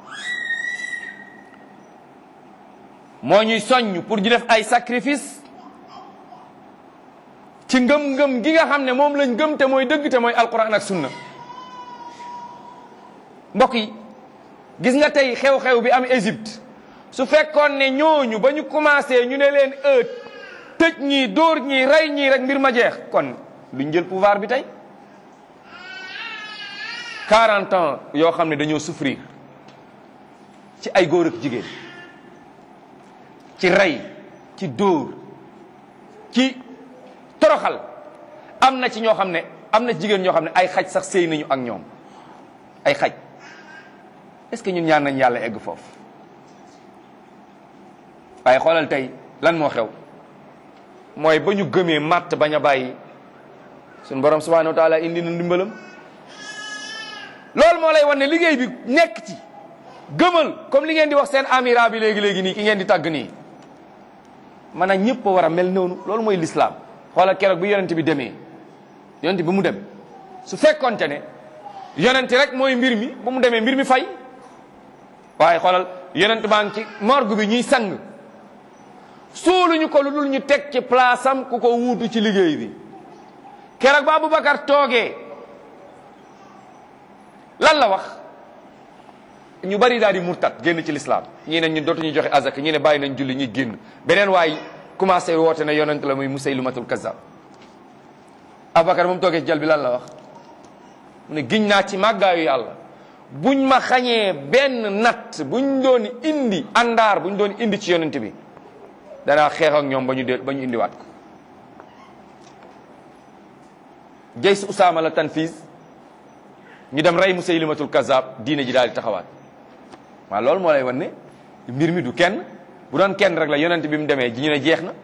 B: moo ñuy soññ pour ñu def ay sacrifice ci ngëm-ngëm gi nga xam ne moom lañ gëm te mooy dëgg te mooy alquran ak sunna mbokk yi gis nga tey xew-xew bi am Égypte su fekkoon ne ñooñu ba ñu commencé ñu ne leen tëj ñii dóor ñii rey ñii rek mbir ma jeex kon duñ jël pouvoir bi tey 40 ans yoo xam ne dañoo souffrir ci ay góor ak jigéen ci rey ci dóor ci toroxal am na ci ñoo xam ne am na ci jigéen ñoo xam ne ay xaj sax sëy nañu ak ñoom ay xaj est-ce que ñun ñaan nañ yàlla egg foofu waaye xoolal tey lan moo xew mooy ba ñu gëmee màtt bañ a bàyyi suñu borom subhanahu wa taala indi na ndimbalam loolu moo lay wan ne liggéey bi nekk ci gëmal comme li ngeen di wax seen amira bi léegi-léegi nii ki ngeen di tàgg nii maanaam ñëpp a war a mel noonu loolu mooy l'islam xoolal keroog bu yonent bi demee yonent bi mu dem su fekkonte ne yonent rek mooy mbir mi bu mu demee mbir mi fay waaye xoolal yonent baa ngi ci morgue bi ñuy sang suuluñu ko lu dul ñu teg ci place am ku ko wuutu ci liggéey bi keroog ba Aboubacar toogee lan la wax ñu bari daal di murtat génn ci l'islam ñii ne ñun dootuñu joxe azak ñii ne bàyyi nañ julli ñuy génn beneen waay commencé woote ne yonent la muy Musaylimatul Kazzab Aboubacar moom toogee ci jal bi lan la wax mu ne giñ naa ci màggaayu yàlla buñ ma xañee benn natt buñ doon indi àndaar buñ doon indi ci yonent bi danaa xeex ak ñoom ba ñu indiwaat ko Jays Usaama la tanfiis ñu dem rey Musaylimatul Kazzab diine ji daal di taxawaat waaw loolu moo lay wan ne mbir mi du kenn bu doon kenn rek la yonent bi mu demee ji ñu ne jeex na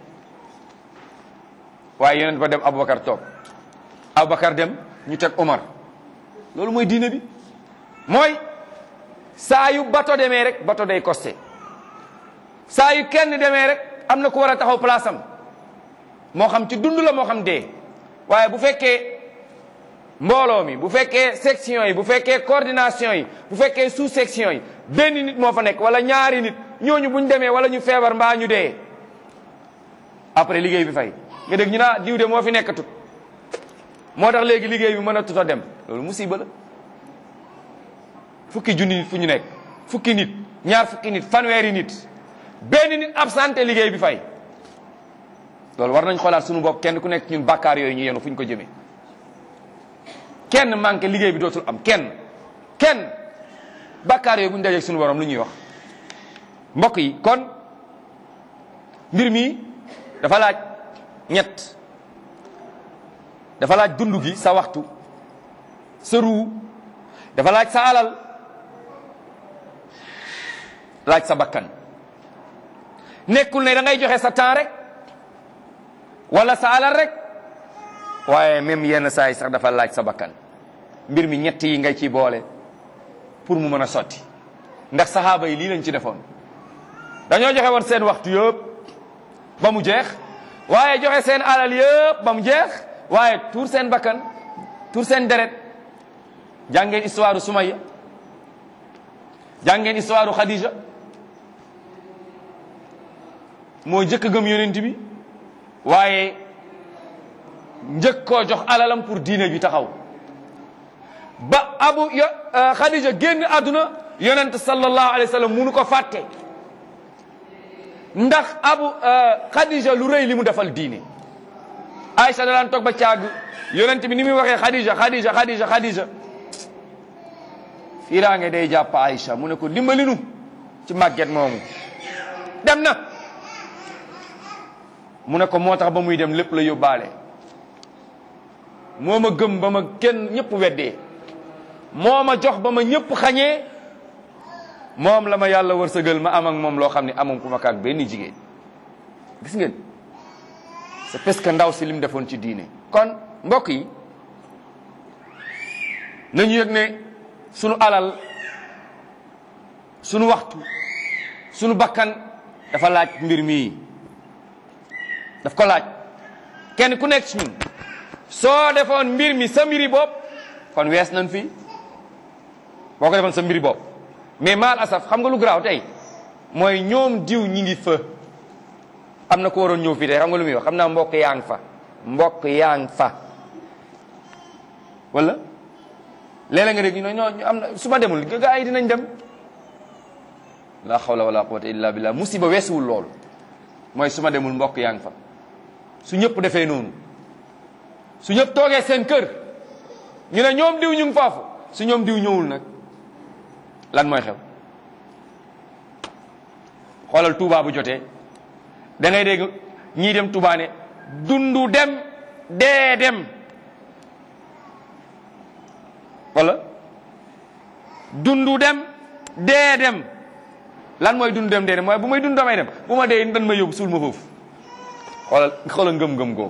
B: waaye yonent ba dem Aboubacar toog Aboubacar dem ñu teg Omar loolu mooy diine bi mooy saa yu bato demee rek bato day costé saa yu kenn demee rek am na ku war a taxaw place am moo xam ci dund la moo xam dee waaye bu fekkee mbooloo mi bu fekkee section yi bu fekkee coordination yi bu fekkee sous section yi benn nit moo fa nekk wala ñaari nit ñooñu buñ demee wala ñu feebar mbaa ñu dee après liggéey bi fay nga dégg ñu naa diw de moo fi nekkatut moo tax léegi liggéey bi mën a tut a dem loolu musiba la fukki junni nit fu ñu nekk fukki nit ñaar fukki nit fanweeri nit benn nit absenté liggéey bi fay loolu war nañ xoolaat suñu bopp kenn ku nekk ñun bàkkaar yooyu ñu yenu fu ñu ko jëmee kenn manqué liggéey bi dootul am kenn bàkkaar yooyu bu ñu dajee suñu borom lu ñuy wax mbokk yi kon mbir mi dafa laaj ñett, dafa laaj dund gi, sa waxtu, sa ruu, dafa laaj sa alal, laaj sa bakkan. nekkul ne da ngay joxe sa temps rek wala sa alal rek, waaye même yenn saa yi sax dafa laaj sa bakkan. mbir mi ñett yi ngay ci boole pour mu mën a sotti. ndax saxaaba yi lii lañ ci defoon, dañoo joxe woon seen waxtu yëpp ba mu jeex, waaye joxe seen alal yëpp ba mu jeex, waaye tuur seen bakkan, tuur seen deret. jàngeen histoire Sumayya, jàngeen histoire Khadija, moo njëkk gëm yonent bi, waaye njëkk koo jox alalam pour diine bi taxaw. ba Khadija génn àdduna, yonent sallallahu alayhi wa sallam munu ko fàtte, ndax Khadija lu rëy li mu defal diine. Aïcha da daan toog ba caag yonent bi ni muy waxee Khadija Khadija Khadija Khadija, fiiraange day jàpp Aïcha, mu ne ko dimbali nu ci màgget moomu, dem na. mu ne ko moo tax ba muy dem lépp la yóbbaale, moo ma gëm ba ma kenn ñëpp weddee, moo ma jox ba ma ñëpp xañee, moom la ma yàlla wërsëgal ma am ak moom loo xam ne amam ku ma kaak benn jigéen. gis ngeen, c'est parce que ndaw si lim defoon ci diine. kon mbokk yi nañu yëg ne sunu alal, sunu waxtu, sunu bakkan dafa laaj mbir mii, daf ko laaj. kenn ku nekk ci ñun soo defoon mbir mi sa mbiri bopp kon wees nañ fi, boo ko defoon sa mbiri bopp. mais maal asaf xam nga lu garaaw tey mooy ñoom diw ñi ngi fa, am na ko waroon ñëw fii tey, xam nga lu muy wax, xam naa mbokk yaa ngi fa, mbokk yaa ngi fa, wala léeg-léeg nga dégg ñu am na su ma demul gaa yi dinañ dem. la hawla wala quwwata illa billah. musiba weesuwul loolu, mooy su ma demul mbokk yaa ngi fa. su ñëpp defee noonu, su ñëpp toogee seen kër ñu ne ñoom diw ñu ngi foofu, su ñoom diw ñëwul nag lan mooy xew? xoolal Touba bu jotee da ngay dégg ñii dem Touba ne dundu dem dee dem, wala dundu dem dee dem. lan mooy dundu dem dee dem? mooy bu may dund damay dem, bu ma dee dan ma yóbbu suul ma foofu. xoolal ngëm-ngëm goo.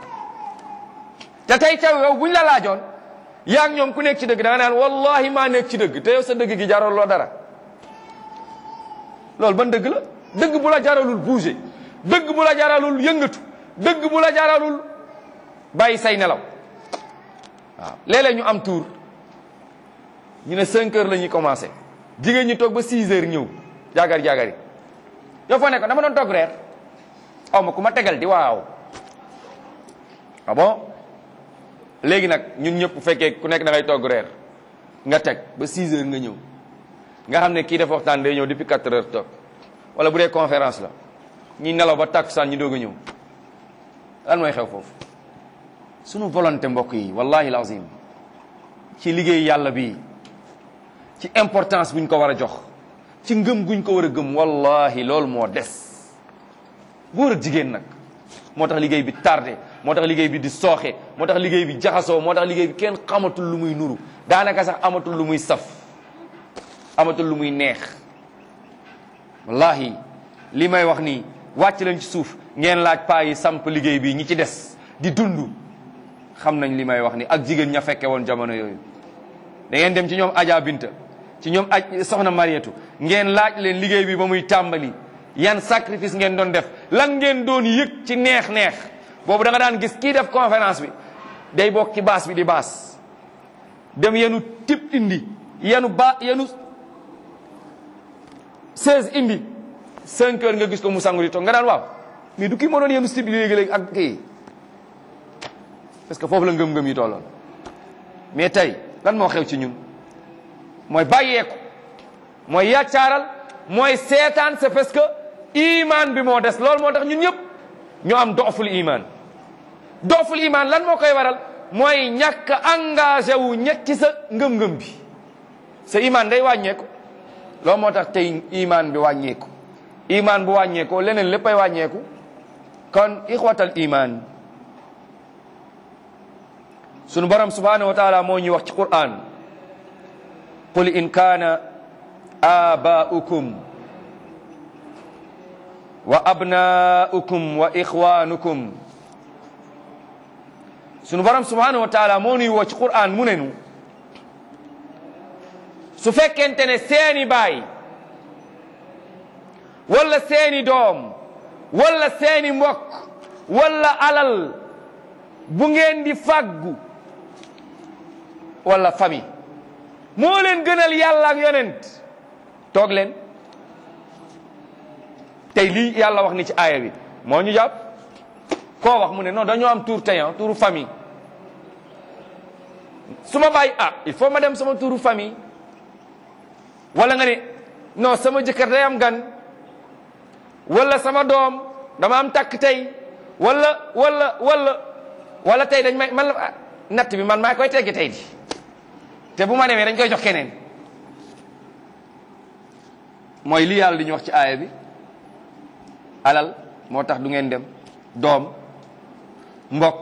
B: te tey yow buñ la laajoon yaa ngi ñoom ku nekk ci dëgg da nga naan wallahi maa nekk ci dëgg, te yow sa dëgg gi jaraloo dara. loolu ban dëgg la? dëgg bu la jaralul bouger, dëgg bu la jaralul yëngatu, dëgg bu la jaralul bàyyi say nelaw. waaw léeg-léeg ñu am tour ñu ne 5 heures la ñuy commencé, jigéen ñi toog ba 6 heures ñëw jaagari yow foo nekk dama doon togg reer, aw ma ku ma tegal di waaw. ah bon léegi nag ñun ñëpp bu fekkee ku nekk da ngay togg reer nga teg ba 6 heures nga ñëw, nga xam ne kii dafa waxtaan day ñëw depuis 4 heures toog, wala bu dee conférence la ñi nelaw ba takkusaan ñi doog a ñëw. lan mooy xew foofu? sunu volonté mbokk yi wallahi lazim ci liggéey yàlla bi, ci importance buñ ko war a jox, ci ngëm guñ ko war a gëm, wallahi loolu moo des. góor ak jigéen nag moo tax liggéey bi tardé, moo tax liggéey bi di sooxe, moo tax liggéey bi jaxasoo, moo tax liggéey bi kenn xamatul lu muy nuru, daanaka sax amatul lu muy saf, amatul lu muy neex. wallahi li may wax nii wàcc leen ci suuf ngeen laaj paa yi samp liggéey bi, ñi ci des di dund xam nañ li may wax ni, ak jigéen ña fekke woon jamono yooyu. da ngeen dem ci ñoom Adja Binta, ci ñoom soxna Mariétu, ngeen laaj leen liggéey bi ba muy tàmbali yan sacrifice ngeen doon def, lan ngeen doon yëg ci neex-neex. boobu da nga daan gis kii def conférence bi day bokk ci baas bi di baas, dem yenu tip indi, yenu 16 indi, 5 heures nga gis ko mu sangu di toog, nga daan waaw mais du kii moo doon yenu tip léegi-léegi ak kii, parce que foofu la ngëm-ngëm yi tolloon. mais tey lan moo xew ci ñun? mooy bàyyeeku, mooy yàccaaral, mooy seetaan. c'est parce que iman bi moo des. loolu moo tax ñun ñëpp ñu am dooful iman. dooful iman lan moo koy waral? mooy ñàkk engagé wu ñekk ci sa ngëm-ngëm bi, sa iman day wàññeeku. loolu moo tax tey iman bi wàññeeku. iman bu wàññeekoo leneen léppay wàññeeku. kon ixwatal iman sunu borom subhanahu wa taala moo ñuy wax ci Qur'an qul in kaana aba'ukum wa abna'ukum wa ixwanukum sunu borom subhanahu wa taala moo ñuy wax ci Qur'an mu ne nu su fekkente ne seeni baay wala seeni doom wala seeni mbokk wala alal bu ngeen di fàggu wala famille moo leen gënal yàlla ak yonent toog leen. tey lii yàlla wax ni ci aaya bi moo ñu jàpp koo wax mu ne non dañoo am tour tey touru famille su ma bàyyi il faut ma dem sama touru famille wala nga ne non sama jëkkër day am gan wala sama doom dama am takk tey wala tey dañ may man la natt bi man maa koy tegge tey di te bu ma demee dañ koy jox keneen mooy li yàlla di ñu wax ci aaya bi alal moo tax du ngeen dem doom mbokk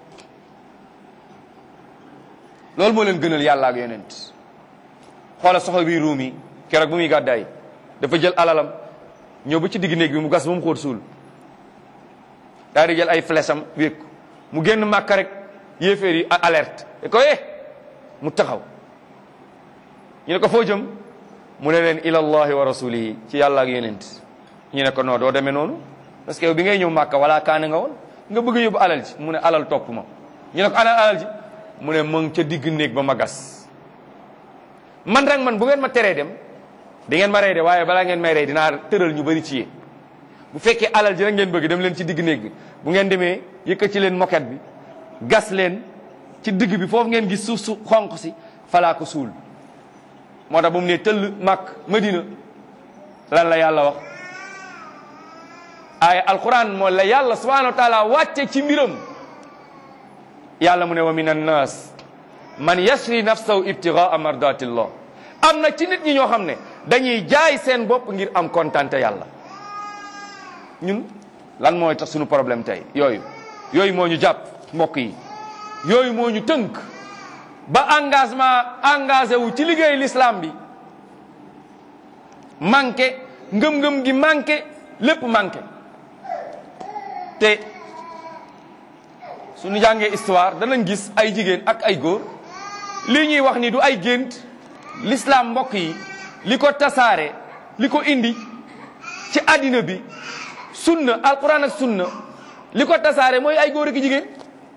B: loolu moo leen gënal yàlla ak yonent xoola soxla bi ruum yi keroog bu muy gàddaay dafa jël alalam ñëw ba ci digg néeg bi mu gas ba mu xóot suul daal di jël ay flèche am wékk mu génn Màkka rek yéeféer yi alerte e ko mu taxaw ñu ne ko foo jëm mu ne leen ilallahi wa rasulihi ci yàlla ak yonent ñu ne ko non doo demee noonu parce que yow bi ngay ñëw Màkka wala kaane nga woon nga bëgg yóbbu alal ji mu ne alal topp ma ñu ne ko ana alal ji mu ne mu ngi ca digg néeg ba ma gas man rek man bu ngeen ma teree dem di ngeen ma rey de waaye balaa ngeen may rey dinaa tëral ñu bëri ci yéen bu fekkee alal ji rek ngeen bëgg dem leen ci digg néeg bi bu ngeen demee yëkkati leen moquette bi gas leen ci digg bi foofu ngeen gis suuf su xonq si falaa ko suul moo tax ba mu ne tëll Makka Madina lan la yàlla wax ay alquran moo la yàlla subhanahu wa taala wàcce ci mbiram yàlla mu ne wa min annas man yashri nafsahu ibtigaa mardatillah am na ci nit ñi ñoo xam ne dañuy jaay seen bopp ngir am kontante yàlla. ñun lan mooy tax suñu problème tey yooyu moo ñu jàpp mbokk yi yooyu moo ñu tënk ba engagé wu ci liggéey l'islam bi manqué ngëm-ngëm gi manqué lépp manqué te suñu jàngee histoire danañ gis ay jigéen ak ay góor lii ñuy wax ni du ay gént l'islam mbokk yi li ko tasaare li ko indi ci àddina bi sunna alquran ak sunna li ko tasaare mooy ay góor ak jigéen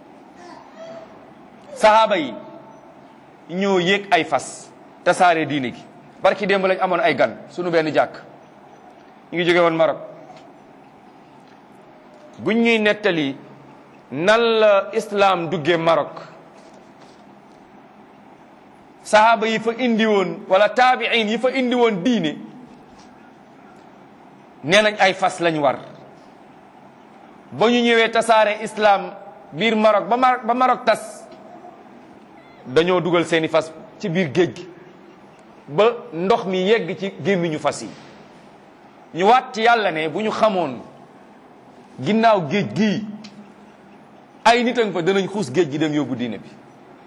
B: sahaaba yi ñoo yéeg ay fas tasaare diine gi barki démb lañ amoon ay gan sunu benn jàkk ñu ngi jóge woon Maroc buñ ñuy nettali nan la islam duggee Maroc sahaaba yi fa indi woon wala taabiin yi fa indi woon diine nee nañ ay fas lañ war ba ñu ñëwee tasaare islam biir Maroc ba Maroc tas dañoo dugal seeni fas ci biir géej gi ba ndox mi yegg ci gémmiñu fas yi ñu waat ci yàlla ne bu ñu xamoon ginnaaw géej gii ay nit a nga fa danañ xuus géej gi dem yóbbu diine bi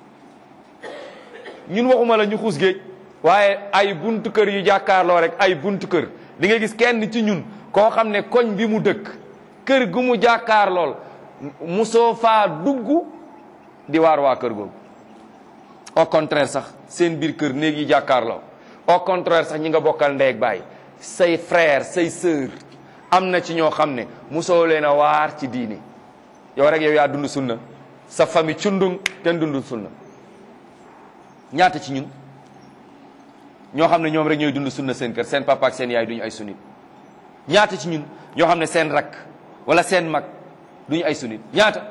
B: ñun waxuma la ñu xuus géej waaye ay buntu kër yu jàkkaarloo rek ay buntu kër di nga gis kenn ci ñun koo xam ne koñ bi mu dëkk kër gu mu jàkkaarlool musoo faa dugg di waar waa kër googu au contraire sax seen biir kër néeg yi jàkkaarloo au contraire sax ñi nga bokkal ndey ak baay say frère say sœur am na ci ñoo xam ne musoo leen a waar ci diine yow rek yow yaa dund sunna sa famille cundung kenn dund sunna ñaata ci ñun ñoo xam ne ñoom rek ñooy dund sunna seen kër seen papa ak seen yaay duñu ay sunnit ñaata ci ñun ñoo xam ne seen rakk wala seen mag duñu ay sunnit ñaata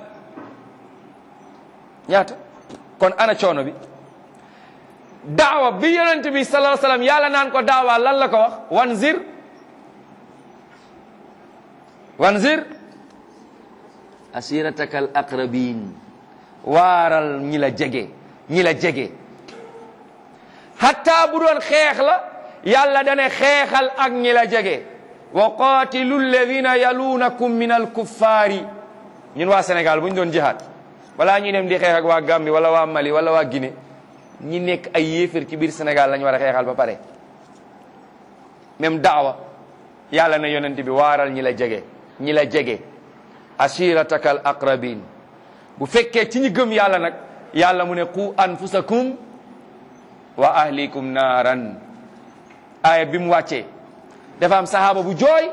B: kon ana coono bi daawa bi yonent bi sallallahu alayhi wasallam yàlla naan ko daawa lan la ko wax wanzir asirataka al aqrabin waaral ñi la jege hatta bu doon xeex la yàlla dane xeexal ak ñi la jege wa qatilu alladina yalunakum min alkuffaari. ñun waa Sénégal bu ñu doon jihaad balaa ñuy dem di xeex ak waa Gambie wala waa Mali wala waa Guinée ñi nekk ay yéefar ci biir Sénégal lañu war a xeexal ba pare. même daawa yàlla na yonent bi waaral ñi la jege ashirataka al aqrabin. bu fekkee ci ñi gëm yàlla nag yàlla mu ne qu anfusakum wa ahlikum naaran. aaya bi mu wàccee dafa am sahaaba bu jooy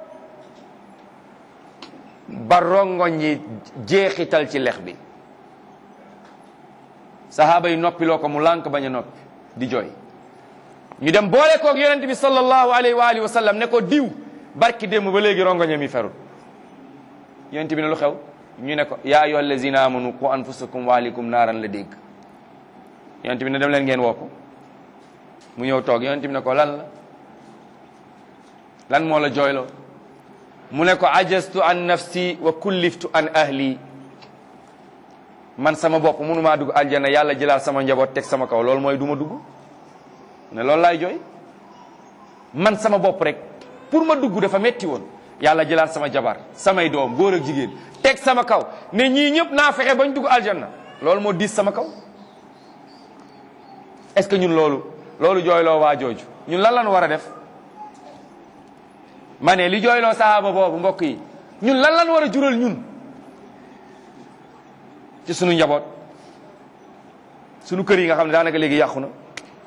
B: ba rongoñ yi jeexital ci lex bi. sahaaba yi noppiloo ko mu lànk bañ a noppi di jooy. ñu dem boole koog yonent bi sallallahu alayhi wa alihi wa sallam ne ko diw barki démb ba léegi rongoñam yi ferul. yonent bi ne lu xew ñu ne ko yaa ayyuha allazina amanu qu anfusakum wa ahlikum naaran la dégg. yonent bi ne dem leen ngeen woo ko mu ñëw toog yonent bi ne ko lan moo la jooyloo mu ne ko ajastu an nafsi wa kulliftu an ahli. man sama bopp mënumaa dugg aljanna yàlla jëlaat sama njaboot teg sama kaw loolu mooy du ma dugg ne loolu laay jooy. man sama bopp rek pour ma dugg dafa metti woon yàlla jëlaat sama jabar samay doom góor ak jigéen teg sama kaw ne ñii ñëpp naa fexe bañ dugg aljanna loolu moo diis sama kaw. est-ce que ñun loolu jooyloo waa jooju ñun lan lan war a def. ma ne li jooyloo sahaaba boobu mbokk yi ñun lan lan war a jural ñun ci sunu njaboot sunu kër yi nga xam ne daanaka léegi yàqu na.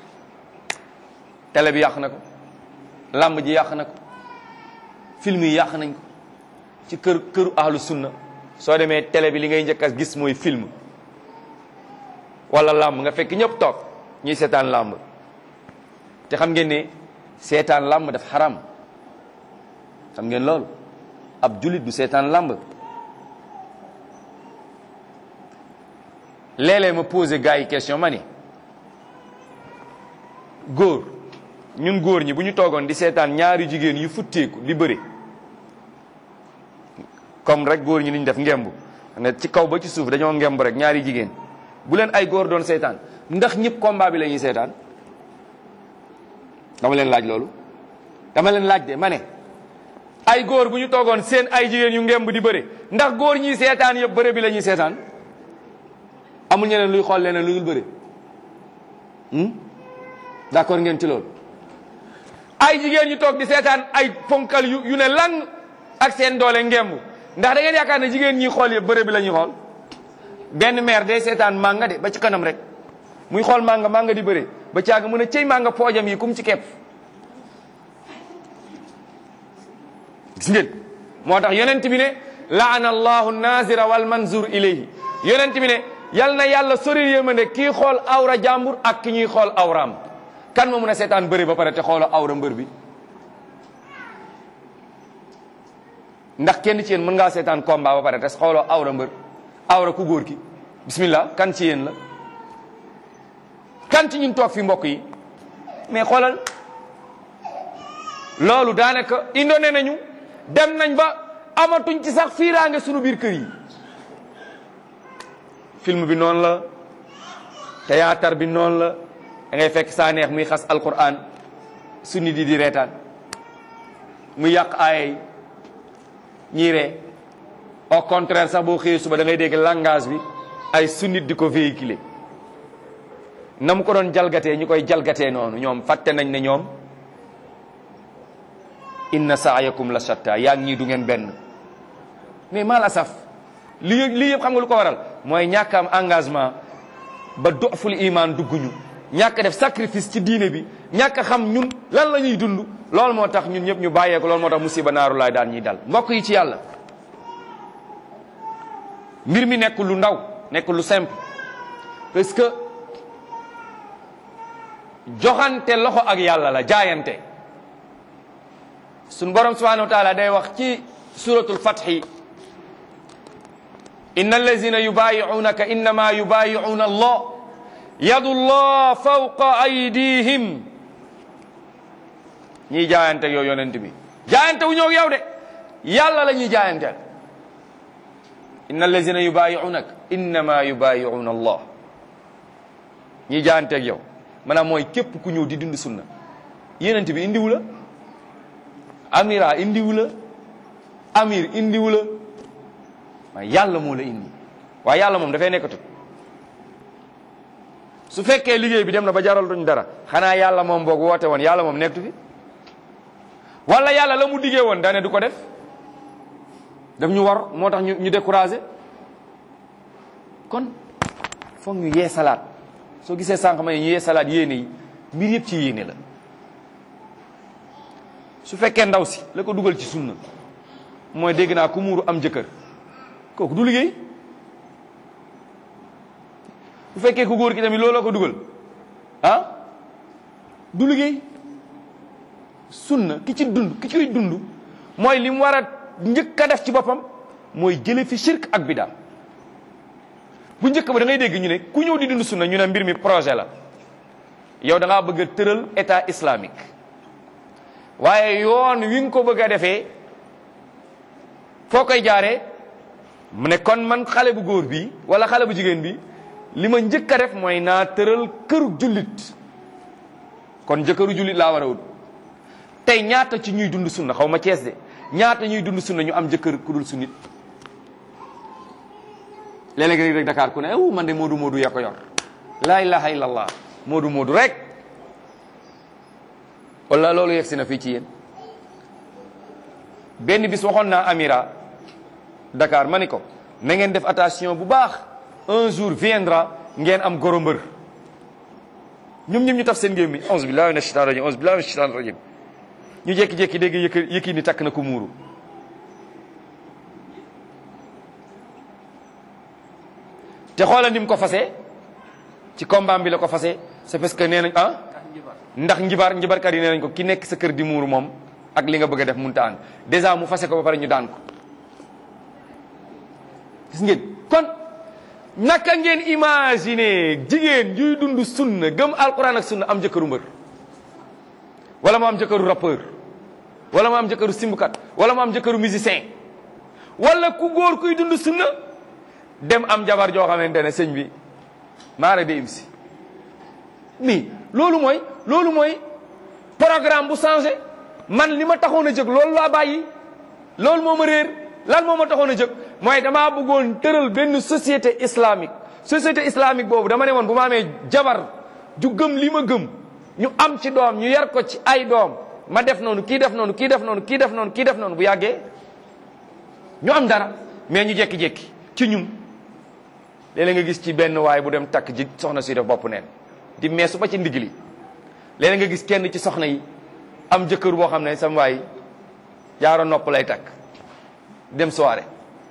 B: télé bi yàq na ko làmb ji yàq na ko film yi yàq nañ ko ci këru ahlu sunna soo demee télé bi li ngay njëkk a gis mooy film wala làmb nga fekk ñëpp toog ñuy seetaan làmb te xam ngeen ne seetaan làmb daf xaram. xam ngeen loolu ab julit du seetaan làmb. léeg-léeg ma posé gars yi question ma ni góor ñun góor ñi bu ñu toogoon di seetaan ñaari jigéen yu futteeku di bëre comme rek góor ñi ni ñu def ngemb ne ci kaw ba ci suuf dañoo ngemb rek ñaari jigéen bu leen ay góor doon seetaan ndax ñëpp combat bi la ñuy seetaan. dama leen laaj loolu dama leen laaj de ma ne ay góor bu ñu toogoon seen ay jigéen yu ngemb di bëre ndax góor ñi seetaan yëpp bëre bi la ñuy seetaan. amul ñeneen luy xool leneen lu dul bëre. d'accord ngeen ci loolu. ay jigéen ñu toog di seetaan ay ponkal yu ne lang ak seen doole ngemb ndax da ngeen yaakaar ne jigéen ñi xool yëpp bëre bi la ñuy xool. benn mère day seetaan manga de ba ci kanam rek muy xool manga di bëre ba caaga mën a cëy manga poojam yi kum ci kepp. gis ngeen moo tax yonent bi ne laana allahu nazira wal manzur ilayhi yonent bi ne yal na yàlla sori yërmande kii xool awra jàmbur ak ki ñuy xool awraam. kan moo mën a seetaan bëri ba pare te xooloo awra mbër bi. ndax kenn ci yéen mën ngaa seetaan combat ba pare te xooloo awra mbër awra ku góor ki bismillah kan ci yéen la. kan ci ñun toog fi mbokk yi mais xoolal loolu daanaka indoone nañu dem nañ ba amatuñ ci sax fiiraange sunu biir kër yi. film bi noonu la théâtre bi noonu la da ngay fekk saa neex muy xas alquran su nit yi di reetaan muy yàq aaya ñii ree. au contraire sax boo xëyee suba da ngay dégg langage bi ay sunnit di ko véhiculer na mu ko doon jalgatee ñu koy jalgatee noonu ñoom fàtte nañ ne ñoom inna sa'yakum la shatta yaa ngi ñii du ngeen benn. mais mal asaf lii yëpp xam nga lu ko waral mooy ñàkk am engagement ba doful iman dugguñu ñàkk def sacrifice ci diine bi ñàkk xam ñun lan la ñuy dund loolu moo tax ñun ñëpp ñu bàyyeeko loolu moo tax musiba naaru laay daan ñuy dal. mbokk yi ci yàlla mbir mi nekk lu ndaw nekk lu simple parce que joxante loxo ak yàlla la jaayante. suñ borom subhanahu wa taala day wax ci suratul fathi inna allazina yubayi'unaka innama yubayi'una allah yadu llah fawqa aydihim. ñiy jaayante ak yow yonent bi jaayante wu ñëw yow de yàlla la ñuy jaayanteel. inna allazina yubayi'unaka innama yubayi'una allah ñiy jaayante ak yow maanaam mooy képp ku ñëw di dund sunna yonent bi indiwu la amira indiwu la amir indiwu la waaye yàlla moo la indi waaye yàlla moom dafay nekkatut su fekkee liggéey bi dem na ba jaral duñ dara xanaa yàlla moom boog woote woon yàlla moom nekkatu fi wala yàlla la mu diggee woon daane du ko def daf ñu war moo tax ñu découragé kon foog ñu yee salaat soo gisee sànq ma ne ñu yee salaat yéene yi mbir yëpp ci yéene la su fekkee ndaw si la ko dugal ci sunna mooy dégg naa ku muuru am jëkkër kooku du liggéey bu fekkee ku góor ki tamit looloo ko dugal ah du liggéey sunna ki ci dund ki ciy dund mooy li mu war a njëkk a def ci boppam mooy jële fi shirk ak bida bu njëkk ba da ngay dégg ñu ne ku ñëw di dund sunna ñu ne mbir mi projet la yow da ngaa bëgg a tëral état islamique waaye yoon wi nga ko bëgg a defee foo koy jaaree mu ne kon man xale bu góor bi wala xale bu jigéen bi li ma njëkk a def mooy naa tëral këru jullit kon jëkkëru jullit laa war a wut tey ñaata ci ñuy dund sunna xaw ma Cees de ñaata ñuy dund sunna ñu am jëkkër ku dul sunnit léeg-léeg rek Dakar ku ne man de moodu moodu yaa ko yor laa ilaha illallah moodu moodu rek wala loolu yegg si na fii ci yéen benn bis waxoon naa Amira Dakar ma ni ko na ngeen def attention bu baax un jour viendra ngeen am goro mbër ñoom ñoom ñu taf seen gémmiñ auzu billahi mina shaytaani rajim auzu billahi mina shaytaani rajim ñu jékki-jékki dégg yëkki ni takk na ko muuru te xoolal ni mu ko fase ci combat bi la ko fase c'est parce que nee nañ ndax njibarkat yi nee nañ ko ki nekk sa kër di muuru moom ak li nga bëgg a def mënut a ànd déjà mu fase ko ba pare ñu daan ko gis ngeen kon naka ngeen imaginer jigéen juy dund sunna gëm alquran ak sunna am jëkkëru mbër wala mu am jëkkëru rappeur wala mu am jëkkëru simbukat wala mu am jëkkëru musicien wala ku góor kuy dund sunna dem am jabar joo xamante ne sëñ bi maara de im si mais loolu mooy programme bu changé man li ma taxoon a jóg loolu laa bàyyi loolu moo ma réer lan moo ma taxoon a jóg mooy damaa bëggoon tëral benn société islamique boobu dama ne woon bu ma amee jabar ju gëm li ma gëm ñu am ci doom ñu yar ko ci ay doom ma def noonu kii def noonu kii def noonu kii def noonu kii def noonu bu yàggee ñu am dara mais ñu jekki-jekki ci ñun léeg-léeg nga gis ci benn waay bu dem takk ji soxna si def bopp neen di meesu ba ci ndigg li léeg-léeg nga gis kenn ci soxna yi am jëkkër boo xam ne sam waay jaaro nopp lay takk dem soirée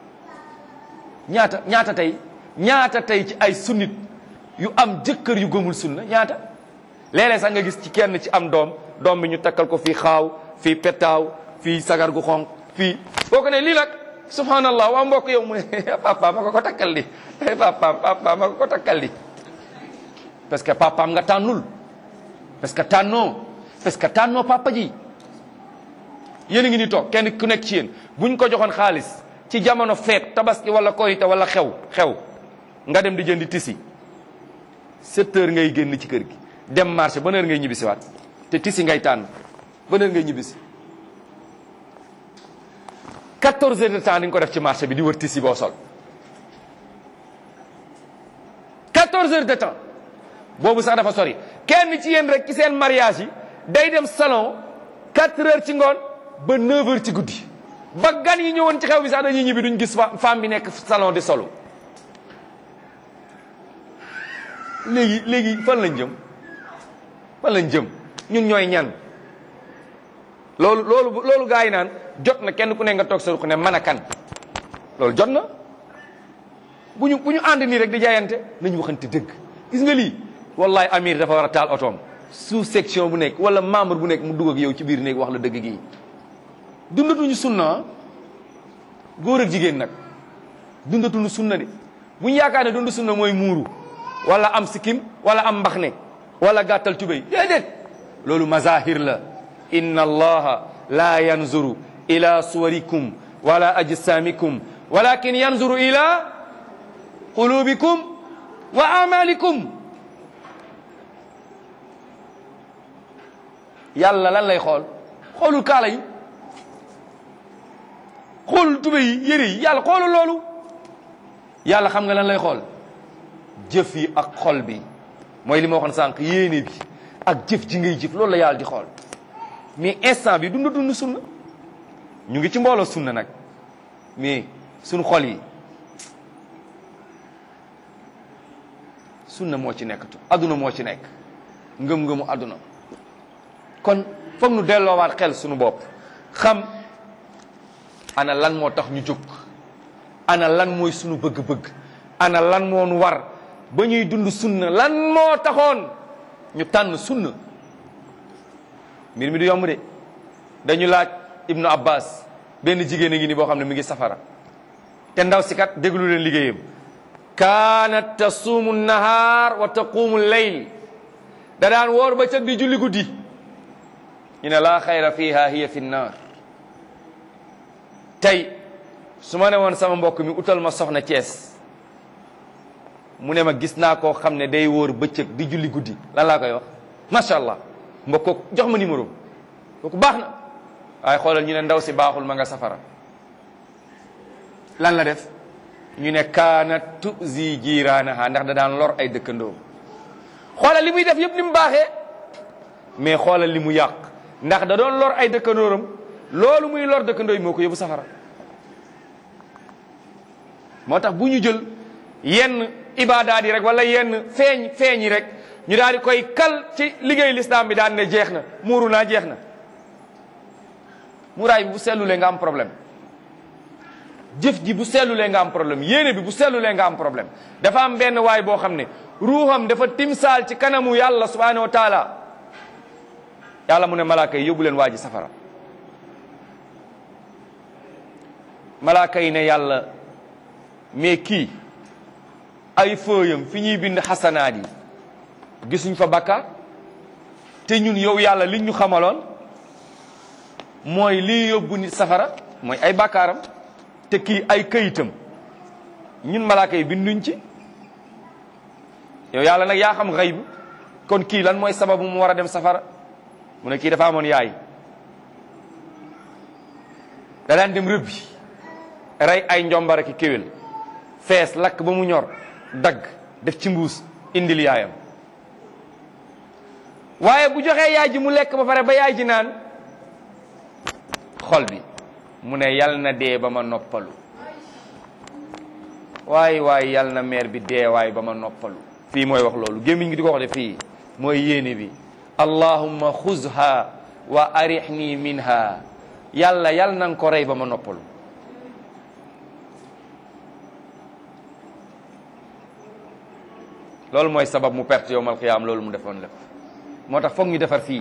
B: ñaata tey ci ay sunnit yu am jëkkër yu gëmul sunna ñaata léeg-léeg sax nga gis ci kenn ci am doom bi ñu takkal ko fii xaaw fii pettaaw fii sagar gu xonq fii boo ko ne lii nag subhanallah waa mbokk yow mu ne papa ma ko takkal di papa ma ko takkal di parce que papaam nga tànnul parce que tànnoo papa ji yéen a ngi ni toog kenn ku nekk ci yéen buñ ko joxoon xaalis ci jamono feet tabaski wala korite wala xew nga dem di jëndi tisi 7 heures ngay génn ci kër gi dem marché ban heure ngay ñibbisi waat te tisi ngay tànn ban heure ngay ñibbisi 14 heures de temps di nga ko def ci marché bi di wër tisi boo sol 14 heures de temps boobu sax dafa sori kenn ci yéen rek ci seen mariage yi day dem salon 4 heures ci ngoon ba 9 heures ci guddi ba gan yi ñëwoon ci xew bi sax dañuy ñibbi duñ gis femme bi nekk salon di solo léegi fan lañ jëm ñun ñooy ñan loolu gaa yi naan jot na kenn ku ne nga toog sa ruq ne mën a kan loolu jot na bu ñu ànd nii rek di jaayante nañu waxante dëgg gis nga lii wallahi amir dafa war a taal otoom sous section bu nekk wala membre bu nekk mu dugg ak yow ci biir néeg wax la dëgg gi dundatuñu sunna góor ak jigéen nag dundatuñu sunna de bu ñu yaakaar ne dund sunna mooy muuru wala am sikkim wala am mbaxne wala gàttal tubéy déedéet loolu mazahir la inna allaha la yanzuru ila suwarikum wala ajsamikum walakin yanzuru ila qulubikum wa amalikum yàlla lan lay xoolul kaala yi xoolul tube yi yére yi yàlla xoolul loolu. yàlla xam nga lan lay xool jëf yi ak xol bi mooy li ma waxoon sànq yéene bi ak jëf ji ngay jëf loolu la yàlla di xool. mais instant bi dund sunna ñu ngi ci mbooloo sunna nag mais suñu xol yi sunna moo ci nekkatu adduna moo ci nekk ngëm-ngëmu adduna. kon foog nu delloowaat xel suñu bopp xam ana lan moo tax ñu jóg ana lan mooy suñu bëgg-bëgg ana lan moo nu war ba ñuy dund sunna lan moo taxoon ñu tànn sunna. mbir mi du yomb de dañu laaj Ibnu Abbas benn jigéen a ngi ni boo xam ne mi ngi safara te ndaw si kat déglu leen liggéeyam kaanat tasuumu nahaar wa taquumu layl da daan woor ba cëg di julli guddi ñu ne laa xayra fiha hiya fi nnaar. tey su ma ne woon sama mbokk mi utal ma soxna Cees mu ne ma gis naa koo xam ne day wóor bëccëg di julli guddi lan laa koy wax macha allah mbokk kooku jox ma numéro kooku baax na waaye xoolal ñu ne ndaw si baaxul ma nga safara. lan la def ñu ne kaanat tuzi jiiraanaha ndax da daan lor ay dëkkandoom. xoolal li muy def yëpp ni mu baaxee mais xoolal li mu yàq ndax da doon lor ay dëkkandooram loolu muy lor dëkkandoo yi moo ko yóbbu safara. moo tax bu ñu jël yenn ibaadaat yi rek wala yenn feeñ yi rek ñu daal di koy kal ci liggéey lislaam bi daan ne jeex na muuru naa jeex na. muraay bi bu sellulee nga am problème jëf ji bu sellulee nga am problème yéene bi bu sellulee nga am problème. dafa am benn waay boo xam ne ruuxam dafa timsaal ci kanamu yàlla subhanahu wa taala yàlla mu ne malaaka yi yóbbu leen waa ji safara. malaaka yi ne yàlla mais kii ay fëyam fi ñuy bind xasanaat yi gisuñ fa bakkaar te ñun yow yàlla liñ ñu xamaloon mooy lii yóbbu nit safara mooy ay bakkaaram te kii ay këyitam ñun malaaka yi binduñ ci yow yàlla nag yaa xam xayb kon kii lan mooy sababu mu war a dem safara. mu ne kii dafa amoon yaay da daan dem rëbbi rey ay njombar ki kéwél fees lakk ba mu ñor dagg def ci mbuus indil yaayam waaye bu joxee yaay ji mu lekk ba pare ba yaay ji naan xol bi mu ne yal na dee ba ma noppalu waay yal na meer bi dee waay ba ma noppalu. fii mooy wax loolu gémmiñ gi di ko wax de fii mooy yéene bi allahumma xuzha wa arihni minha yàlla yal na nga ko rey ba ma noppalu. loolu mooy sabab mu perte yowmal qiyaam loolu mu defoon lépp. moo tax foog ñu defar fii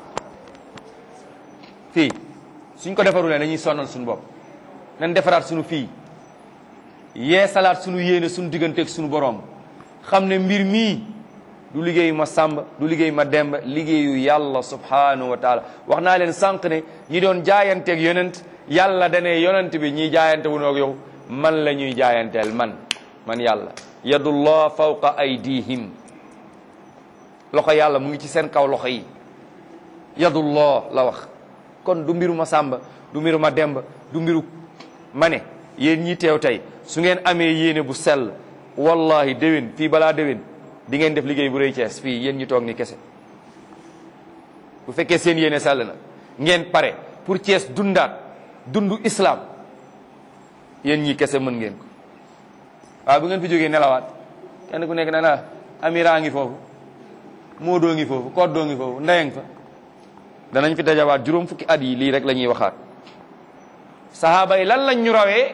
B: suñ ko defarulee dañuy sonal suñu bopp nañ defaraat suñu fii yee salaat suñu yéene suñu digganteeg suñu boroom xam ne mbir mii du liggéeyu ma sàmba du liggéeyu ma demba liggéeyu yàlla subhanahu wa taala. wax naa leen sànq ne ñi doon jaayanteeg yonent yàlla dane yonent bi ñiy jaayante wu noog yow man la ñuy jaayanteel man yàlla yadullah fawqa aydihim loxo yàlla mu ngi ci seen kaw loxo yi yadullah la wax. kon du mbiru ma sàmba du mbiru ma demba du mbiru ma ne yéen ñi teew tey su ngeen amee yéene bu sell wallahi déwén fii balaa déwén di ngeen def liggéey bu rëy Cees fii yéen ñi toog ni kese. bu fekkee seen yéene sell na ngeen pare pour Cees dundu islam yéen ñi kese mën ngeen ko. waaw bu ngeen fi jógee nelawaat kenn ku nekk na na amira ngi foofu moodoo ngi foofu koddoo ngi foofu ndeyeng fa danañ fi dajawaat juróom fukki at yi lii rek la ñuy waxaat. sahaaba yi lan lañ ñu rawee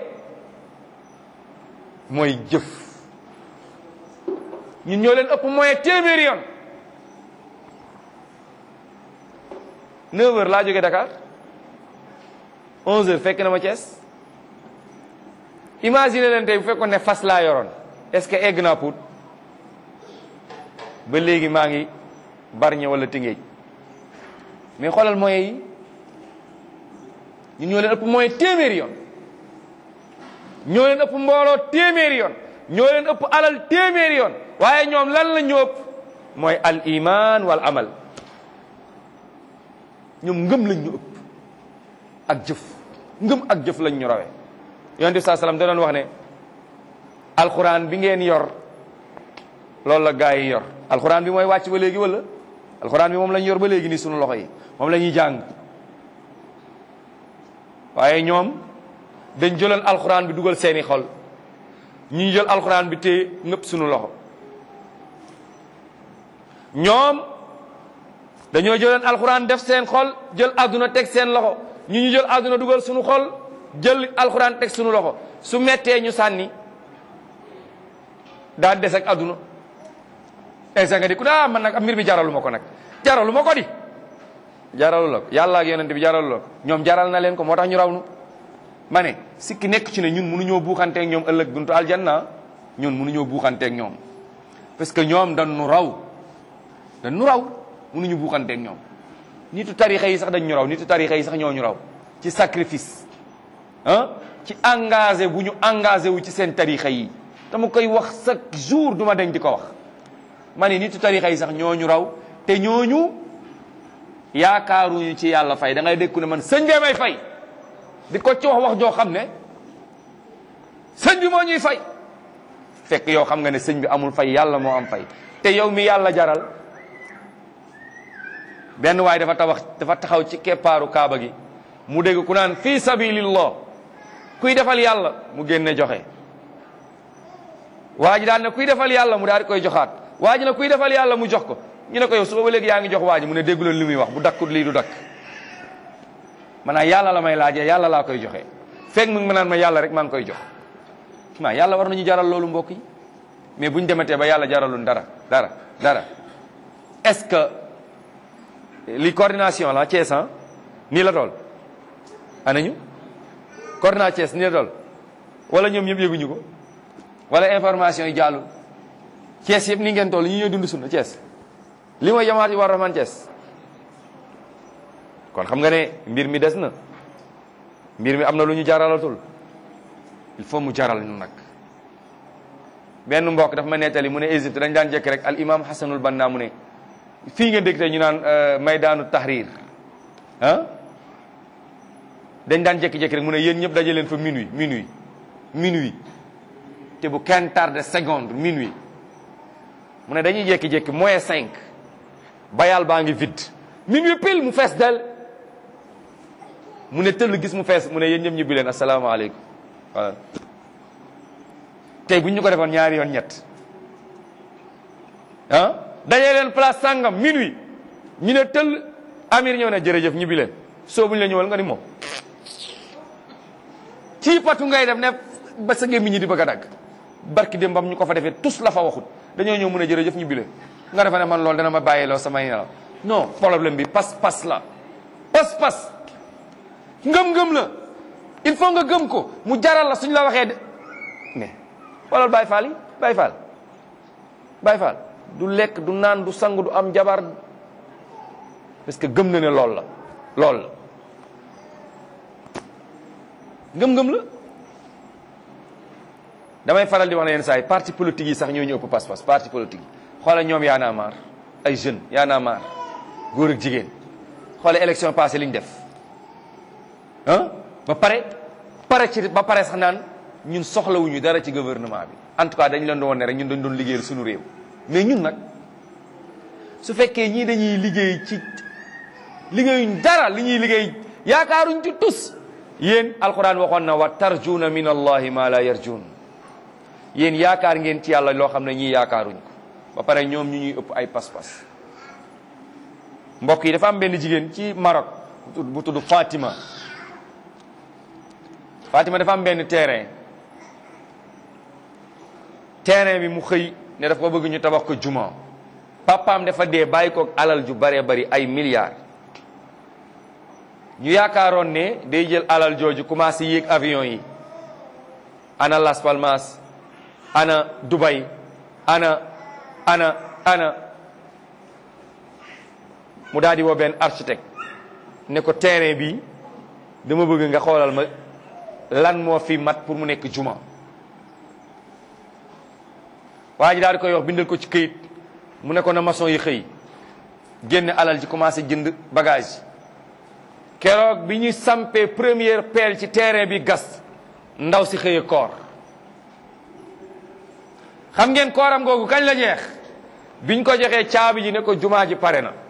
B: mooy jëf ñun ñoo leen ëpp moyen téeméeri yoon. 9h laa jógee Dakar 11h fekk na ma Thiès imagine leen tey bu fekkoon ne fas laa yoroon est-ce que egg naa Pout ba léegi maa ngi Bargny wala Tëngéej mais xoolal moyens yi ñun ñoo leen ëpp moyen téeméeri yoon ñoo leen ëpp mbooloo téeméeri yoon ñoo leen ëpp alal téeméeri yoon waaye ñoom lan la ñu ëpp mooy al iman wal amal ñoom ngëm lañ ñu ëpp ak jëf ngëm ak jëf lañ ñu rawee yonent bi saa salaam da doon wax ne alxuraan bi ngeen yor loolu la gaa yi yor. alxuraan bi mooy wàcc ba léegi wala alxuraan bi moom lañ yor ba léegi nii sunu loxo yi moom la ñuy jàng waaye ñoom dañ jëloon alxuraan bi dugal seeni xol ñu jël alxuraan bi téye ngëpp sunu loxo. ñoom dañoo jëloon alxuraan def seen xol jël àdduna teg seen loxo ñu jël àdduna dugal sunu xol jël alxuraan teg sunu loxo su mettee ñu sànni daal des ak àdduna. egsa nga di ku daa man nag mbir mi jaralu ma ko nag jaralu ma ko di jaralu la ko yàlla ak yonent bi jaralu la ko ñoom jaral na leen ko moo tax ñu raw nu ma ne sikki nekk ci ne ñun mënuñoo buuxanteeg ñoom ëllëg buntu aljanna ñun mënuñoo buuxanteeg ñoom parce que ñoom dañ nu raw mënuñu buuxanteeg ñoom. nitu tarixa yi sax dañ ñu raw nitu tarixa yi sax ñoo ñu raw ci sacrifice ci engagé bu ñu engagé wu ci seen tarixa yi dama koy wax chaque jour duma dañ di ko wax ma ne nitu tarixa yi sax ñoo ñu raw te ñooñu yaakaaruñu ci yàlla fay da ngay dégg ne man sëñ bee may fay di ko ci wax joo xam ne sëñ bi moo ñuy fay fekk yow xam nga ne sëñ bi amul fay yàlla moo am fay te yow mi yàlla jaral. benn waay dafa taxaw ci keppaaru kaaba gi mu dégg ku naan fii sabilillah kuy defal yàlla mu génne joxe waa ji daan ne kuy defal yàlla mu daal di koy joxaat waa ji ne kuy defal yàlla mu jox ko ñu ne ko yow suba ba léegi yaa ngi jox waa ji mu ne dégguloon li muy wax bu dakkut lii du dakk maanaam yàlla la may laajee yàlla laa koy joxe fekk mu ngi ma naan ma yàlla rek maa ngi koy jox maa yàlla war nañu jaral loolu mbokk yi mais buñ dematee ba yàlla jaralul dara est-ce que li coordination la Thiès nii la tool anañu coordination Thiès nii la tool wala ñoom ñëpp yëguñu ko wala information yi jàllul Thiès yëpp ni ngeen toll ñu ñooy dund sunna Thiès li mooy jamaat yi war rahman Thiès kon xam nga ne mbir mi des na mbir mi am na lu ñu jaralatul il faut mu jaral ñu nag benn mbokk dafa ma nettali mu ne Égypte dañ daan jekk rek al imam Hassanul Banna mu ne fii ngeen dégg tey ñu naan maydaanu tahrir dañ daan jékki-jékki rek mu ne yéen ñëpp daje leen fa minuit te bu kenn tardé seconde minuit mu ne dañuy jékki-jékki -5 bayal baa ngi vide minuit pile mu fees del mu ne tëll gis mu fees mu ne yéen ñëpp ñibbi leen asalaamaaleykum voilà tey bu ñu ko defoon ñaari yoon ñett dañee leen place sàngam minuit ñu ne tëll amir ñëw ne jërëjëf ñibbi leen soo buñu la ñëwal nga ni moom ci patu ngay def ne ba sa gémmiñ ñi di bëgg a dagg barki dem bam ñu ko fa defee tus la fa waxut dañoo ñëw mën a jërëjëf ñibbi leen nga defa ne man loolu dana ma bàyyiloo samay nelaw non problème bi pas-pas la pas-pas ngëm-ngëm la il faut nga gëm ko mu jaral la suñ la waxee de mais xoolal Baay Faal yi Baay Faal du lekk du naan du sang du am jabar parce que gëm na ne lool la ngëm-ngëm la damay faral di wax ne yenn saa yi parti politique yi sax ñoo ñu ëpp pas-pas parti politique yi xoolal ñoom Y'en a marre ay jeunes Y'en a marre góor ak jigéen xoolal élection passée li ñu def ba pare sax naan ñun soxlawuñu dara ci gouvernement bi en tout cas dañu leen doon wane rek ñun dañ doon liggéeyal suñu réew mais ñun nag su fekkee ñii dañuy liggéey ci liggéeyuñ dara li ñuy liggéey yaakaaruñ ci tus yéen alquran waxoon na wa tarjuuna min allahi ma la yarjuun yéen yaakaar ngeen ci yàlla loo xam ne ñii yaakaaruñ ko ba pare ñoom ñu ñuy ëpp ay pas-pas mbokk yi dafa am benn jigéen ci Maroc bu tudd Fatima dafa am benn terrain bi mu xëy ne dafa bëgg ñu tabax ko juma papaam dafa dee bàyyi ko alal ju baree bari ay milliards ñu yaakaaroon ne day jël alal jooju commencé yéeg avion yi ana Las Palmas ana Dubai ana mu daal di woo benn architecte ne ko terrain bi dama bëgg nga xoolal ma lan moo fi mat pour mu nekk juma waa ji daal di koy wax bindal ko ci këyit mu ne ko na maçon yi xëy génn alal ji commencé jënd bagage keroog bi ñuy sampee première pelle ci terrain bi gas ndaw si xëye koor. xam ngeen kooram googu kañ la jeex biñ ko joxee caabi ji ne ko jumaa ji pare na.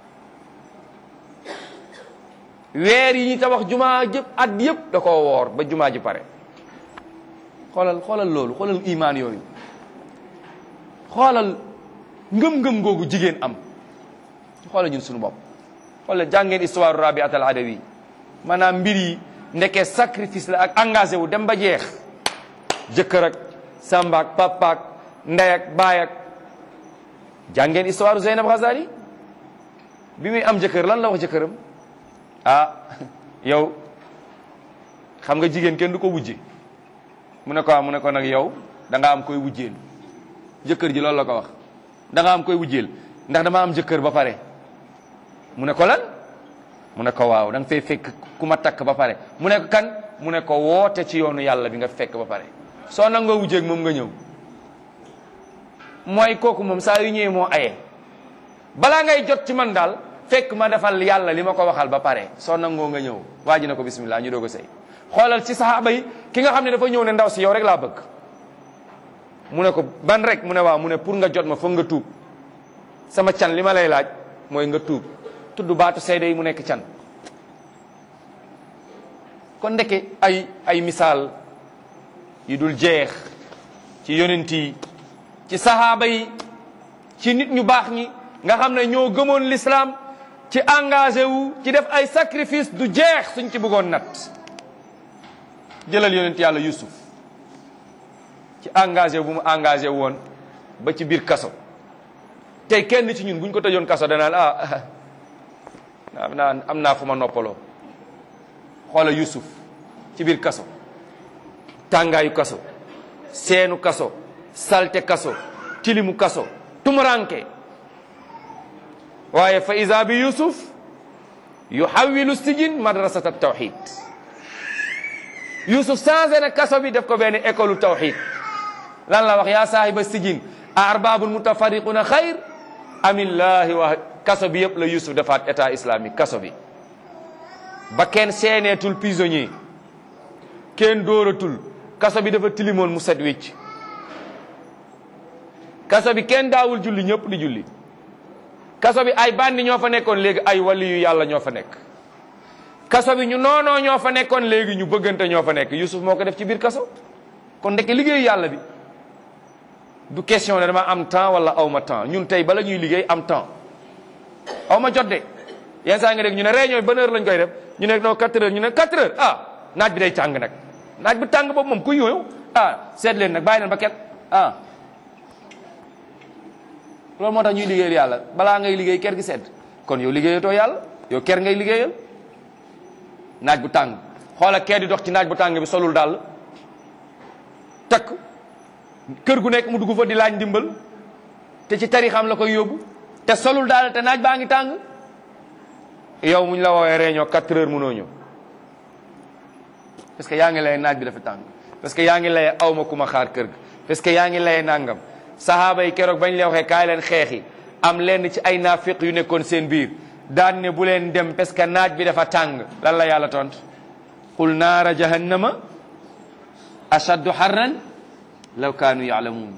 B: weer yi ñu tabax jumaa jëpp at yëpp da koo woor ba jumaa ji pare. xoolal loolu, xoolal imaan yooyu, xoolal ngëm-ngëm googu jigéen am. xoolal ñun suñu bopp. xoolal jàngeen histoire Rabiat al Adawi, maanaam mbir yi ndeke sacrifice la ak engagé wu dem ba jeex. jëkkër ak samba ak papa ak ndey ak baay ak. jàngeen histoire Zeynab Ghazali bi muy am jëkkër lan la wax jëkkëram. ah yow xam nga jigéen kenn du ko wujje. mu ne ko nag yow da nga am koy wujjeel. jëkkër ji loolu la ko wax, da nga am koy wujjeel ndax dama am jëkkër ba pare. mu ne ko lan. mu ne ko waaw da nga fay fekk ku ma takk ba pare. mu ne ko kan. mu ne ko woote ci yoonu yàlla bi nga fekk ba pare. soo nangoo wujjeeg moom nga ñëw. mooy kooku moom saa yu ñëwee moo aye. balaa ngay jot ci man daal fekk ma defal yàlla li ma ko waxal ba pare soo nangoo nga ñëw. waa ji na ko bismillah ñu doog a sëy. xoolal ci saxaaba yi ki nga xam ne dafa ñëw ne ndaw si yow rek laa bëgg. mu ne ko ban rek. mu ne waaw. mu ne pour nga jot ma foog nga tuub. sama can li ma lay laaj mooy nga tuub. tudd baatu seede yi mu nekk can. kon ndeke ay misaal yi dul jeex ci yonent yi, ci saxaaba yi, ci nit ñu baax ñi nga xam ne ñoo gëmoon l'islam, ci engagé wu ci def ay sacrifice du jeex suñ ci bëggoon nat. jëlal yonent yàlla Yusuf ci engagé bu mu engagé woon ba ci biir kaso. tey kenn ci ñun buñ ko tëjoon kaso danaan am naa fu ma noppaloo. xoola Yusuf ci biir kaso, tàngaayu kaso, seenu kaso, salte kaso, tilimu kaso, tumuranke. waaye fa iza bi Yusuf yuhawilu sijin madrasat tawhid. Yusuf changé na kaso bi def ko benn école tawhid. lan la wax yaa saahiba sijin a arbabul mutafarriquna xayr amillahi wa kaso bi yëpp la Yusuf defaat état islamique. kaso bi ba kenn seeneetul prisonnier, kenn dóoratul. kaso bi dafa tilimoon mu set wicc. kaso bi kenn daawul julli, ñëpp di julli. kaso bi ay bandi ñoo fa nekkoon, léegi ay wali yu yàlla ñoo fa nekk. kaso bi ñu noonoo ñoo fa nekkoon, léegi ñu bëggante ñoo fa nekk. Yusuf moo ko def ci biir kaso. kon ndeke liggéeyu yàlla bi du question ne dama am temps wala aw ma temps. ñun tey bala ñuy liggéey am temps, aw ma jot de. yenn saa nga dégg ñu ne réunion ban heure lañ koy def, ñu ne non 4 heures, ñu ne 4 heures. naaj bi day tàng nag. naaj bu tàng boobu moom ku ñëw seet leen nag bàyyi leen ba ket loolu moo tax ñuy liggéeyal yàlla. balaa ngay liggéey ker gi sedd, kon yow liggéeyatoo yàlla, yow ker ngay liggéeyal. naaj bu tàng, xoola kee di dox ci naaj bu tàng bi solul daal takk kër gu nekk mu dugg fa di laaj ndimbal te ci tarixam la koy yóbbu te solul daal te naaj baa ngi tàng. yow muñ la woowee réunion 4 heures mënoo ñëw parce que yaa ngi lay naaj bi dafa tàng, parce que yaa ngi lay awma ku ma xaar kër ga, parce que yaa ngi lay nangam. sahaaba yi keroog bañ lay waxee kaay leen xeexi, am lenn ci ay naafiq yu nekkoon seen biir daan ne bu leen dem parce que naaj bi dafa tàng. lan la yàlla tont qul naara jahannama ashaddu harran law kaanu yaalamuun.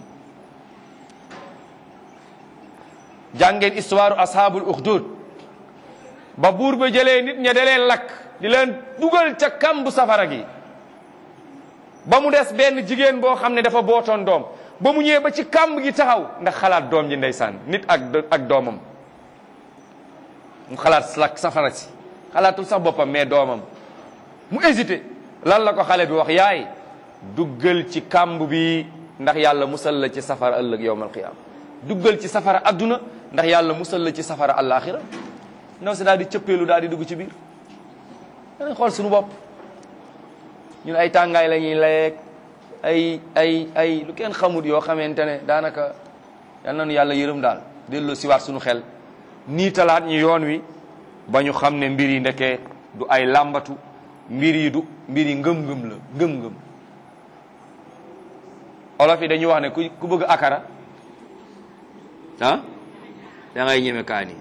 B: jàngeen histoire ashaabul uxdud ba buur ba jëlee nit ña da leen lakk di leen dugal ca kambu safara gi ba mu des benn jigéen boo xam ne dafa bootoon doom. ba mu ñëwee ba ci kamb gi taxaw ndax xalaat doom ji ndeysaan, nit ak doomam. mu xalaat lakk safara si, xalaatul sax boppam mais doomam. mu hésité. lan la ko xale bi wax? yaay duggal ci kamb bi ndax yàlla musal la ci safara ëllëg yawmal qiyaama. duggal ci safara adduna ndax yàlla musal la ci safara àllaaxira. ndaw si daal di cëppeelu daal di dugg ci biir. danañ xool suñu bopp ñun ay tàngaay la ñuy lekk, ay lu kenn xamut yoo xamante ne daanaka yal nañu yàlla yërëm daal. delloo siwaat suñu xel nii talaat ñu yoon wi ba ñu xam ne mbir yi ndeke du ay làmbatu, mbir yi ngëm-ngëm la, ngëm-ngëm. olof yi dañuy wax ne ku bëgg akara da ngay ñeme kaani.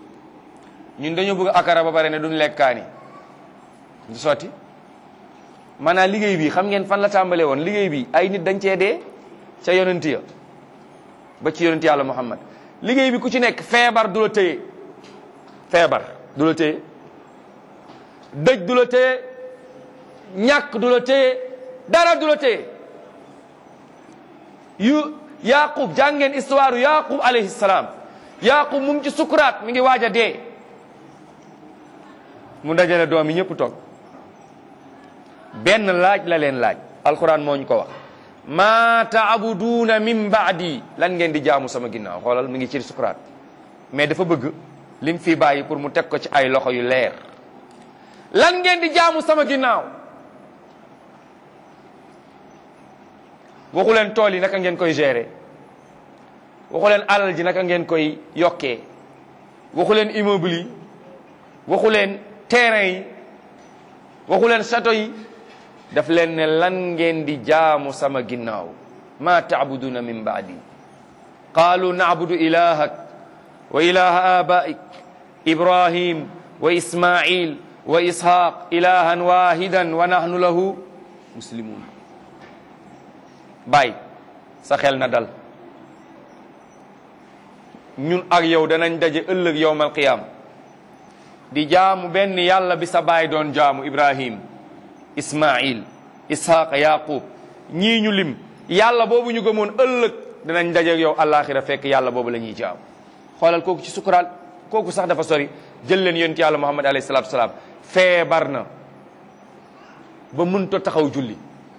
B: ñun dañoo bëgg akara ba pare ne duñ lekk kaani du sotti. maanaam liggéey bi xam ngeen fan la tàmbalee woon liggéey bi ay nit dañ cee dee ca yonent ya ba ci yonent yàlla Muhammad liggéey bi ku ci nekk feebar du la téye feebar du la téye dëj du la téye ñàkk du la téye dara du la téye Yaqub jàngeen histoire Yaqub alayhi salaam Yaqub mu ngi ci sukuraat mi ngi waaj a dee mu dajale doom yi ñëpp toog benn laaj la leen laaj alquran moo ñu ko wax ma taabuduuna min baadi lan ngeen di jaamu sama ginnaaw xoolal mi ngi ci sukuraat mais dafa bëgg lim fi bàyyi pour mu teg ko ci ay loxo yu leer lan ngeen di jaamu sama ginnaaw waxu leen tool yi naka ngeen koy gérer waxu leen alal ji naka ngeen koy yokkee waxu leen immeuble yi waxu leen terrain yi waxu leen château yi daf leen ne lan ngeen di jaamu sama ginnaaw ma taabuduna min baadi qaalu naabudu ilahak wa ilaha abaik ibrahim wa ismail wa ishaq ilahan wahidan wa nahnu lahu muslimun bàyyi sa xel na dal ñun ak yow danañ daje ëllëg yowmal qiyam di jaamu benn yàlla bi sa baay doon jaamu ibrahim ismail ishaq yaqub ñii ñu lim yàlla boobu ñu gëmoon ëllëg danañ daje ak yow àllaaxira fekk yàlla boobu la ñuy jaamu xoolal kooku ci sukuraat kooku sax dafa sori jël leen yonent yàlla muhammad alayhi salaatu wasalaam feebar na ba mënta taxaw julli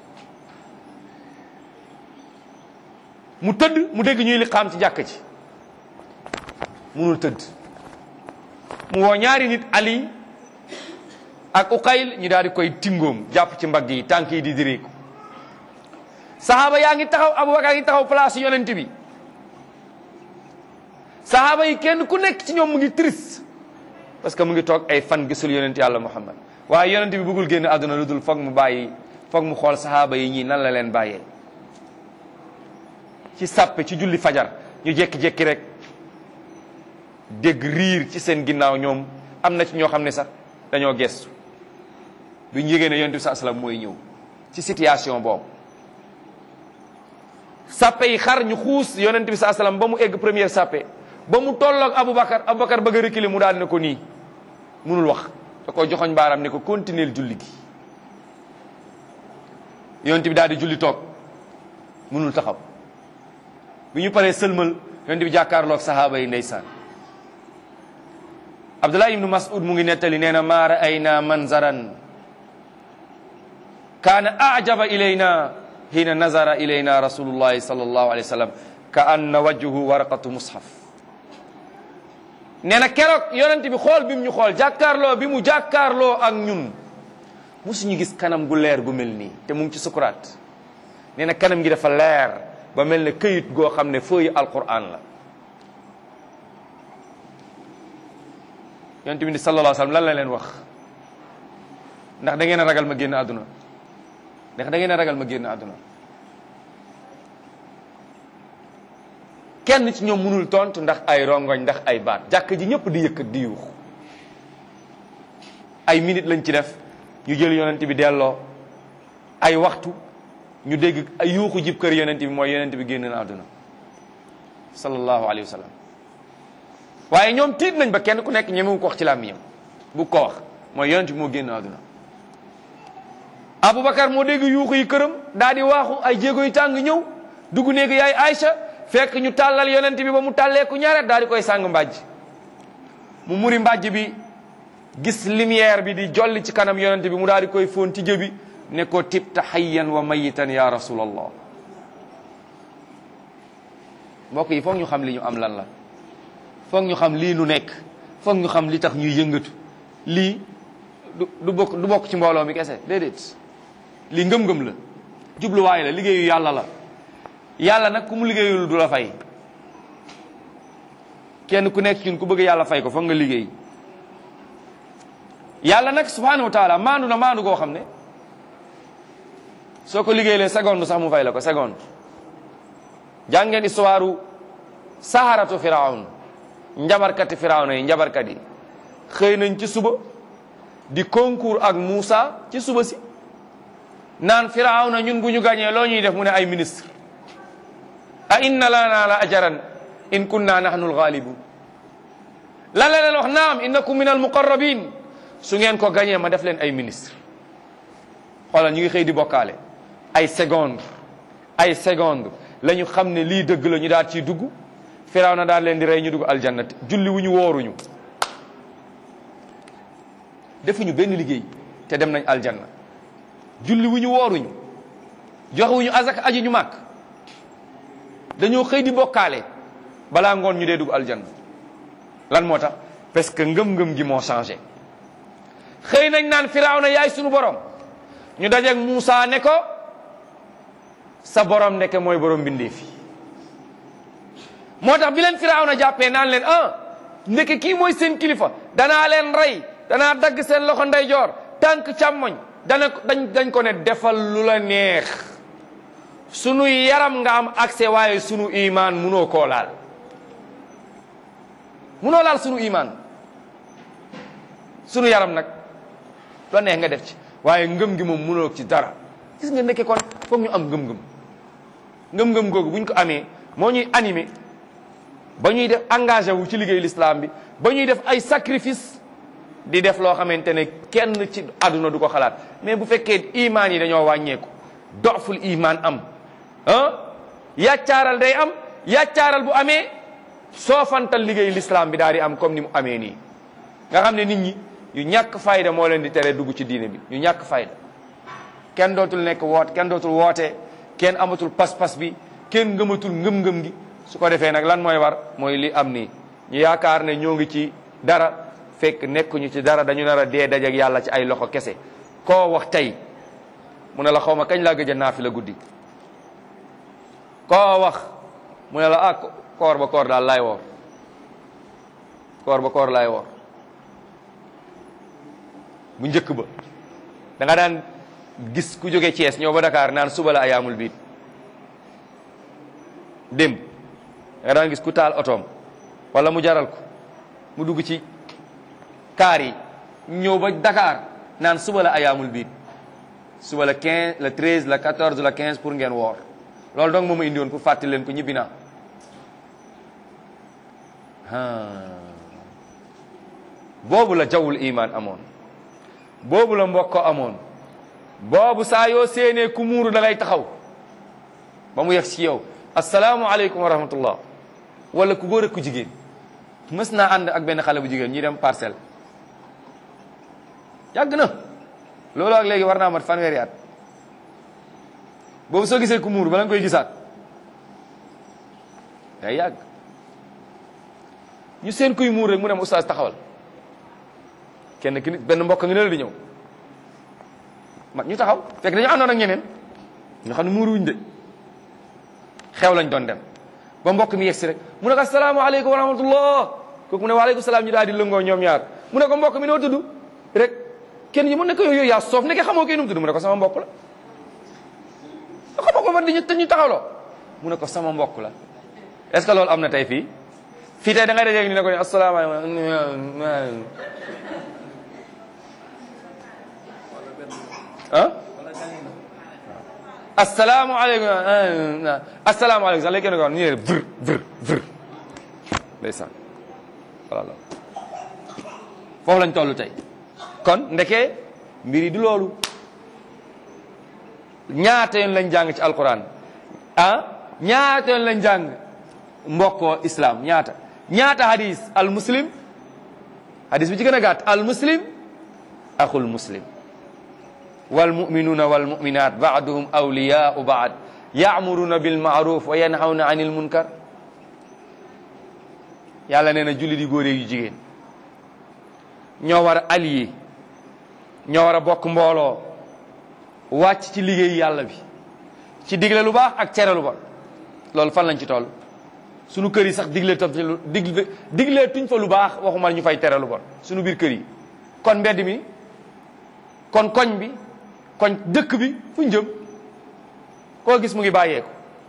B: mu tëdd mu dégg ñuy liqaam ci jàkk ci munul tëdd mu woo ñaari nit ali ak uqayl ñu daal di koy tingoom jàpp ci mbagg yi tànk yi di diriku sahaaba yaa ngi taxaw abubakar ngi taxaw place yonent bi sahaaba yi kenn ku nekk ci ñoom mu ngi triste parce que mu ngi toog ay fan gisul yonent yàlla muhammad waaye yonent bi bëggul génn àdduna lu dul foog mu bàyyi foog mu xool sahaaba yi ñii nan la leen bàyyee ci sàppe ci julli fajar ñu jékki-jékki rek dégg riir ci seen ginnaaw ñoom am na ci ñoo xam ne sax dañoo gestu bi ñu yégée ne yonent bi saa salaam mooy ñëw ci situation boobu sàppe yi xar ñu xuus yonent bi saa salaam ba mu egg première sàppe ba mu tolloog Aboubacar bëgg a reculer mu daal ne ko nii munul wax da ko joxoñ baaram ne ko continuer julli gi yonent bi daal di julli toog munul taxaw bi ñu paree sëlmal yonent bi jàkkaarloog sahaaba yi ndeysaan Abdullah ibnu Mas'ud mu ngi nettali nee na maa ra'ayna manzaran kaana a'jaba ilayna hina nazara ilayna rasulullahi sallallahu alayhi wa sallam ka anna wajhuhu waraqatu mushaf nee na keroog yonent bi xool bi mu ñu xool jàkkaarloo bi mu jàkkaarloo ak ñun musuñu gis kanam gu leer gu mel nii te mu ngi ci sukuraat nee na kanam gi dafa leer ba mel ne këyit goo xam ne feuille alquran la yonent bi sallallahu alayhi wa sallam lan la leen wax ndax da ngeen a ragal ma génn àdduna ndax da ngeen a ragal ma génn àdduna kenn ci ñoom mënul tontu ndax ay rongoñ ndax ay baat jàkk ji ñëpp di yëkkat di yuux ay minute lañ ci def ñu jël yonent bi delloo ay waxtu ñu dégg ay yuuxu jib kër yonent bi mooy yonent bi génn na àdduna sallallahu alayhi wa sallam waaye ñoom tiit nañ ba kenn ku nekk ñemewu ko wax ci làmmiñam bu ko wax mooy yonent bi moo génn àdduna Aboubacar moo dégg yuuxu yi këram daal di waaxu ay jéego yu tàng ñëw dugg néegi yaay Aïcha fekk ñu tàllal yonent bi ba mu tàlleeku ñaareel daal di koy sàng mbàjj mu muri mbàjj bi gis lumière bi di jolli ci kanam yonent bi mu daal di koy fóon ci jëbi ne ko tibta hayyan wa mayitan ya rasulallah mbokk yi foog ñu xam li ñu am lan la foog ñu xam lii nu nekk foog ñu xam li tax ñuy yëngatu lii du bokk ci mbooloo mi kese déedéet lii ngëm-ngëm la jubluwaay la liggéeyu yàlla la yàlla nag ku mu liggéeyul du la fay kenn ku nekk ñun ku bëgg yàlla fay ko foog nga liggéey yàlla nag subhanahu wa taala maandu na maandu goo xam ne soo ko liggéeylee seconde sax mu fay la ko seconde jàngeen histoire saharatu firawn njabarkati firawna yi njabarkat yi xëy nañ ci suba di concours ak Moussa ci suba si naan Firawna ñun bu ñu gañee loo ñuy def mu ne ay ministre a inna lana la ajaran in kunna nahnu alghalibun lan la leen wax naam innakum min almuqarrabin su ngeen ko gañee ma def leen ay ministre xoolal ñu ngi xëy di bokkaale ay seconde la ñu xam ne lii dëgg la ñu daal ciy dugg Firawna daal leen di rey ñu dugg aljanna julli wu ñu wooruñu defuñu benn liggéey te dem nañ aljanna julli wu ñu wooruñu joxe wu ñu azaka aji ñu màkk dañoo xëy di bokkaale balaa ngoon ñu dee dugg aljanna lan moo tax parce que ngëm-ngëm gi moo changé xëy nañ naan Firawna yaay sunu borom ñu dajeeg Muusa ne ko sa borom ndeke mooy borom bindee fi moo tax bi leen Firawna jàppee naan leen ndeke kii mooy seen kilifa danaa leen rey danaa dagg seen loxo ndeyjoor tànk càmmoñ dañ ko ne defal lu la neex sunu yaram nga am accès waaye sunu iman munoo koo laal munoo laal sunu iman sunu yaram nag loo neex nga def ci waaye ngëm gi moom munoo ci dara gis nga nekke kon foog ñu am ngëm-ngëm googu buñ ko amee moo ñuy animé ba ñuy def engagé wu ci liggéey l'islam bi ba ñuy def ay sacrifice di def loo xamante ne kenn ci àdduna du ko xalaat mais bu fekkee imaan yi dañoo wàññeeku doful iman am yàccaaral day am yàccaaral bu amee soofantal liggéey l'islam bi daal di am comme ni mu amee nii nga xam ne nit ñi yu ñàkk fayda moo leen di tere dugg ci diine bi yu ñàkk fayda kenn dootul nekk kenn dootul woote kenn amatul pas-pas bi kenn ngëmatul ngëm-ngëm gi su ko defee nag lan mooy war mooy li am nii ñu yaakaar ne ñoo ngi ci dara fekk nekkuñu ci dara dañu nar a dee dajeek yàlla ci ay loxo kese koo wax tey mu ne la xaw ma kañ laa gëj a naafila guddi koo wax mu ne la koor ba koor daal laay woor koor ba koor laay woor bu njëkk ba da nga daan gis ku jóge Thiès ñëw ba Dakar naan suba la ayaamul biit démb da nga daan gis ku taal otoom wala mu jaral ko mu dugg ci kaar yi ñëw ba Dakar naan suba la ayaamul biit suba la 15 la 13 la 14 la 15 pour ngeen woor loolu donc moo ma indi woon pour fàttali leen ko ñibbi naa boobu la jawwul iman amoon boobu la mbokko amoon boobu saa yoo séenee ku muuru da ngay taxaw ba mu yegg ci yow asalaamualeykum wa rahmatullah wala ku góor ak ku jigéen mës naa ànd ak benn xale bu jigéen ñi dem parcelle yàgg na loolu ak léegi war naa mat fanweeri at boobu soo gisee ku muuru bala nga koy gisaat day yàgg ñu seen kuy muur rek mu dem oustaz taxawal kenn ki nit benn mbokk nga ne la di ñëw ñu taxaw fekk dañu àndoon ak ñeneen ñu xam ne muuru wuñ de xew lañ doon dem ba mbokk mi yegsi rek mu ne ko asalaamaaleykum wa rahmatullah kooku mu ne waaleykum salaam ñu daal di lëngoo ñoom ñaar mu ne ko mbokk mi noo tudd rek kenn ñi mu ne ko yooyu yaa soof nekke xamoo kii nu mu tudd mu ne ko sama mbokk la xamoo ko fa di ñu taxawloo mu ne ko sama mbokk la est-ce que loolu am na tey fii tey da ngay dajee ni ne ko ne asalaamaaleykum asalaamaaleykum sax léegi kenn ko wax nii vr ndeysaan voilà foofu lañ toll tey kon ndeke mbir yi du loolu ñaata yoon lañ jàng ci alquran ñaata yoon lañ jàng mbokkoo islam ñaata hadis al muslim hadis bi ci gën a gàtt al muslim axul muslim wal muminuuna wal muminat baaduhum awliyaau baad yaamuruna bil maaruf wa yanhawna anil munkar yàlla nee na jullit yi góor yu jigéen ñoo war a allié ñoo war a bokk mbooloo wàcc ci liggéey yàlla bi ci digle lu baax ak tere lu bon loolu fan lañ ci toll sunu kër yi sax digle tuñ fa lu baax waxuma ñu fay tere lu bon sunu biir kër yi kon mbedd mi kon koñ bi kon dëkk bi fu ñu jëm koo gis mu ngi bàyyeeku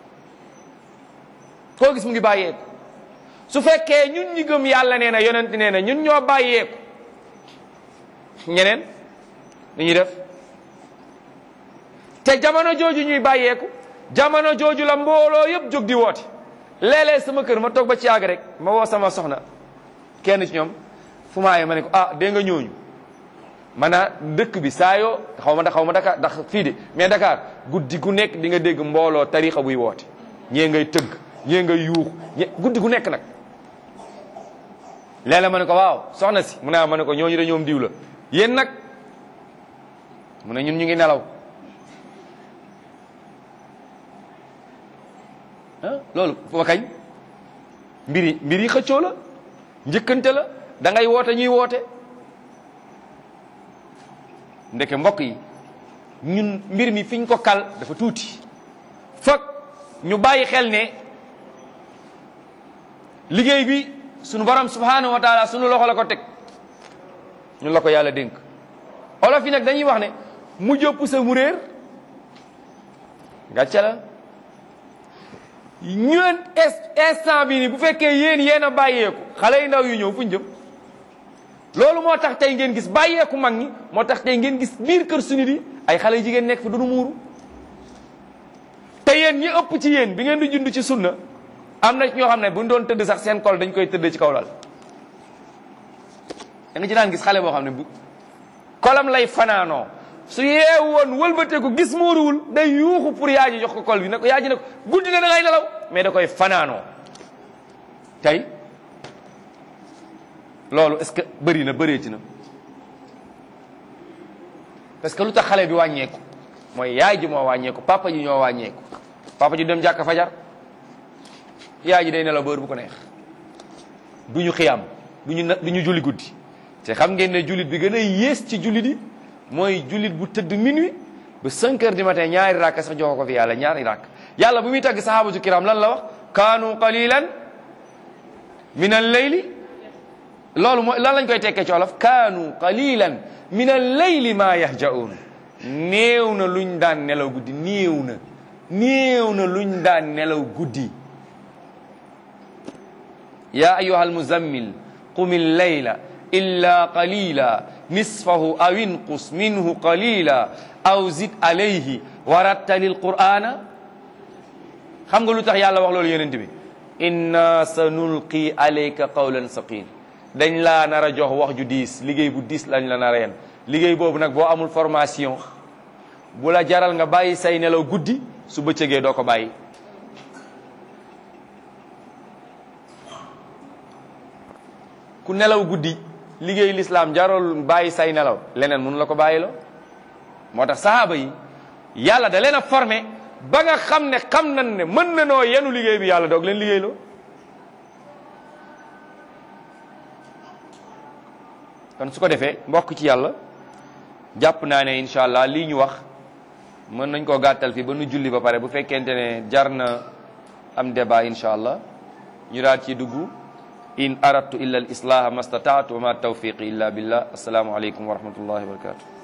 B: su fekkee ñun ñi gëm yàlla nee na yonent nee na ñun ñoo bàyyeeku ñeneen ni ñuy def te te jamono jooju ñuy bàyyeeku jamono jooju la mbooloo yëpp jóg di woote. léeg-léeg sama kër ma toog ba ci yàgg rek ma woo sama soxna kenn ci ñoom fu ma aye ma ne ko ah dégg nga ñooñu maanaam dëkk bi saa yoo xaw ma Dakar ndax fii de mais Dakar guddi gu nekk di nga dégg mbooloo tarixa buy woote ñee ngay tëgg ñee ngay yuux guddi gu nekk nag. léeg-léeg ma ne ko waaw soxna si mu ne ma ne ko ñooñu de ñoom diw la yéen nag mu ne ñun ñu ngi nelaw loolu fa kañ mbir yi xëccoo la njëkkante la da ngay woote ñuy woote ndeke mbokk yi ñun mbir mi fiñ ko kal dafa tuuti foog ñu bàyyi xel ne liggéey bi sunu borom subhanahu wa taala sunu loxo la ko teg ñun la ko yàlla dénk olof yi nag dañuy wax ne mu jëpp sa mu réer gàcce la ñun instant bi ni bu fekkee yéen a bàyyeeku xale yu ndaw yu ñëw fu ñu jëm loolu moo tax tey ngeen gis bàyyeeku mag ñi moo tax tey ngeen gis biir kër suñu di ay xale yu jigéen nekk fi duñu muuru te yéen ñi ëpp ci yéen bi ngeen di jund ci sunna am na ñoo xam ne buñ doon tëdd sax seen kol dañ koy tëdd ci kaw lal da nga ci daan gis xale boo xam ne bu kolam lay fanaanoo su yeewu woon wëlbateeku gis muuruwul day yuuxu pour yaa ji jox ko kol bi ne ko yaa ji ne ko guddi na da ngay nelaw mais da koy fanaanoo tey loolu est-ce que bëri na bëreeti na parce que lu tax xale bi wàññeeku mooy yaay ji moo wàññeeku papa ji ñoo wàññeeku papa ji dem jàkka fajar yaay ji day nelaw bër bu ko neex duñu xiyam duñu julli guddi te xam ngeen ne jullit bi gën a yées ci jullit yi mooy jullit bu tëdd minuit ba 5 heures du matin ñaari rakk sax joxo ko fi yàlla ñaari rakk yàlla bu muy tagg sahabatu kiram lan la wax kaanu qalilan min al-layli loolu mooy lan lañ koy tekkee ci wolof kaanu qalilan min al-layli ma yahja'un néew na luñ daan nelaw guddi néew na luñ daan nelaw guddi ya ayyuha al-muzammil qum al-layla illa qalila nisfahu aw inqus minhu qalila aw zid alayhi wa rattalil qur'ana xam nga lu tax yàlla wax loolu yonent bi inna sanulqi alayka qawlan saqil dañ laa nar a jox wax ju diis liggéey bu diis lañ la nar a yen liggéey boobu nag boo amul formation bu la jaral nga bàyyi say nelaw guddi su bëccëgee doo ko bàyyi ku nelaw guddi liggéey l'islam jarol bàyyi say nelaw leneen mënu la ko bàyyiloo moo tax sahaaba yi yàlla da leen a formé ba nga xam ne xam nañ ne mën na noo yenu liggéey bi yàlla doog leen liggéeyloo kon su ko defee mbokk ci yàlla jàpp naa ne incha allah lii ñu wax mën nañ koo gàttal fii ba nu julli ba pare bu fekkente ne jar na am débat incha allah ñu daal ci dugg in aradtu illa al islaha ma stataatu wa ma tawfiqi illa billah assalaamu aleykum wa rahmatullahi wa barakatuh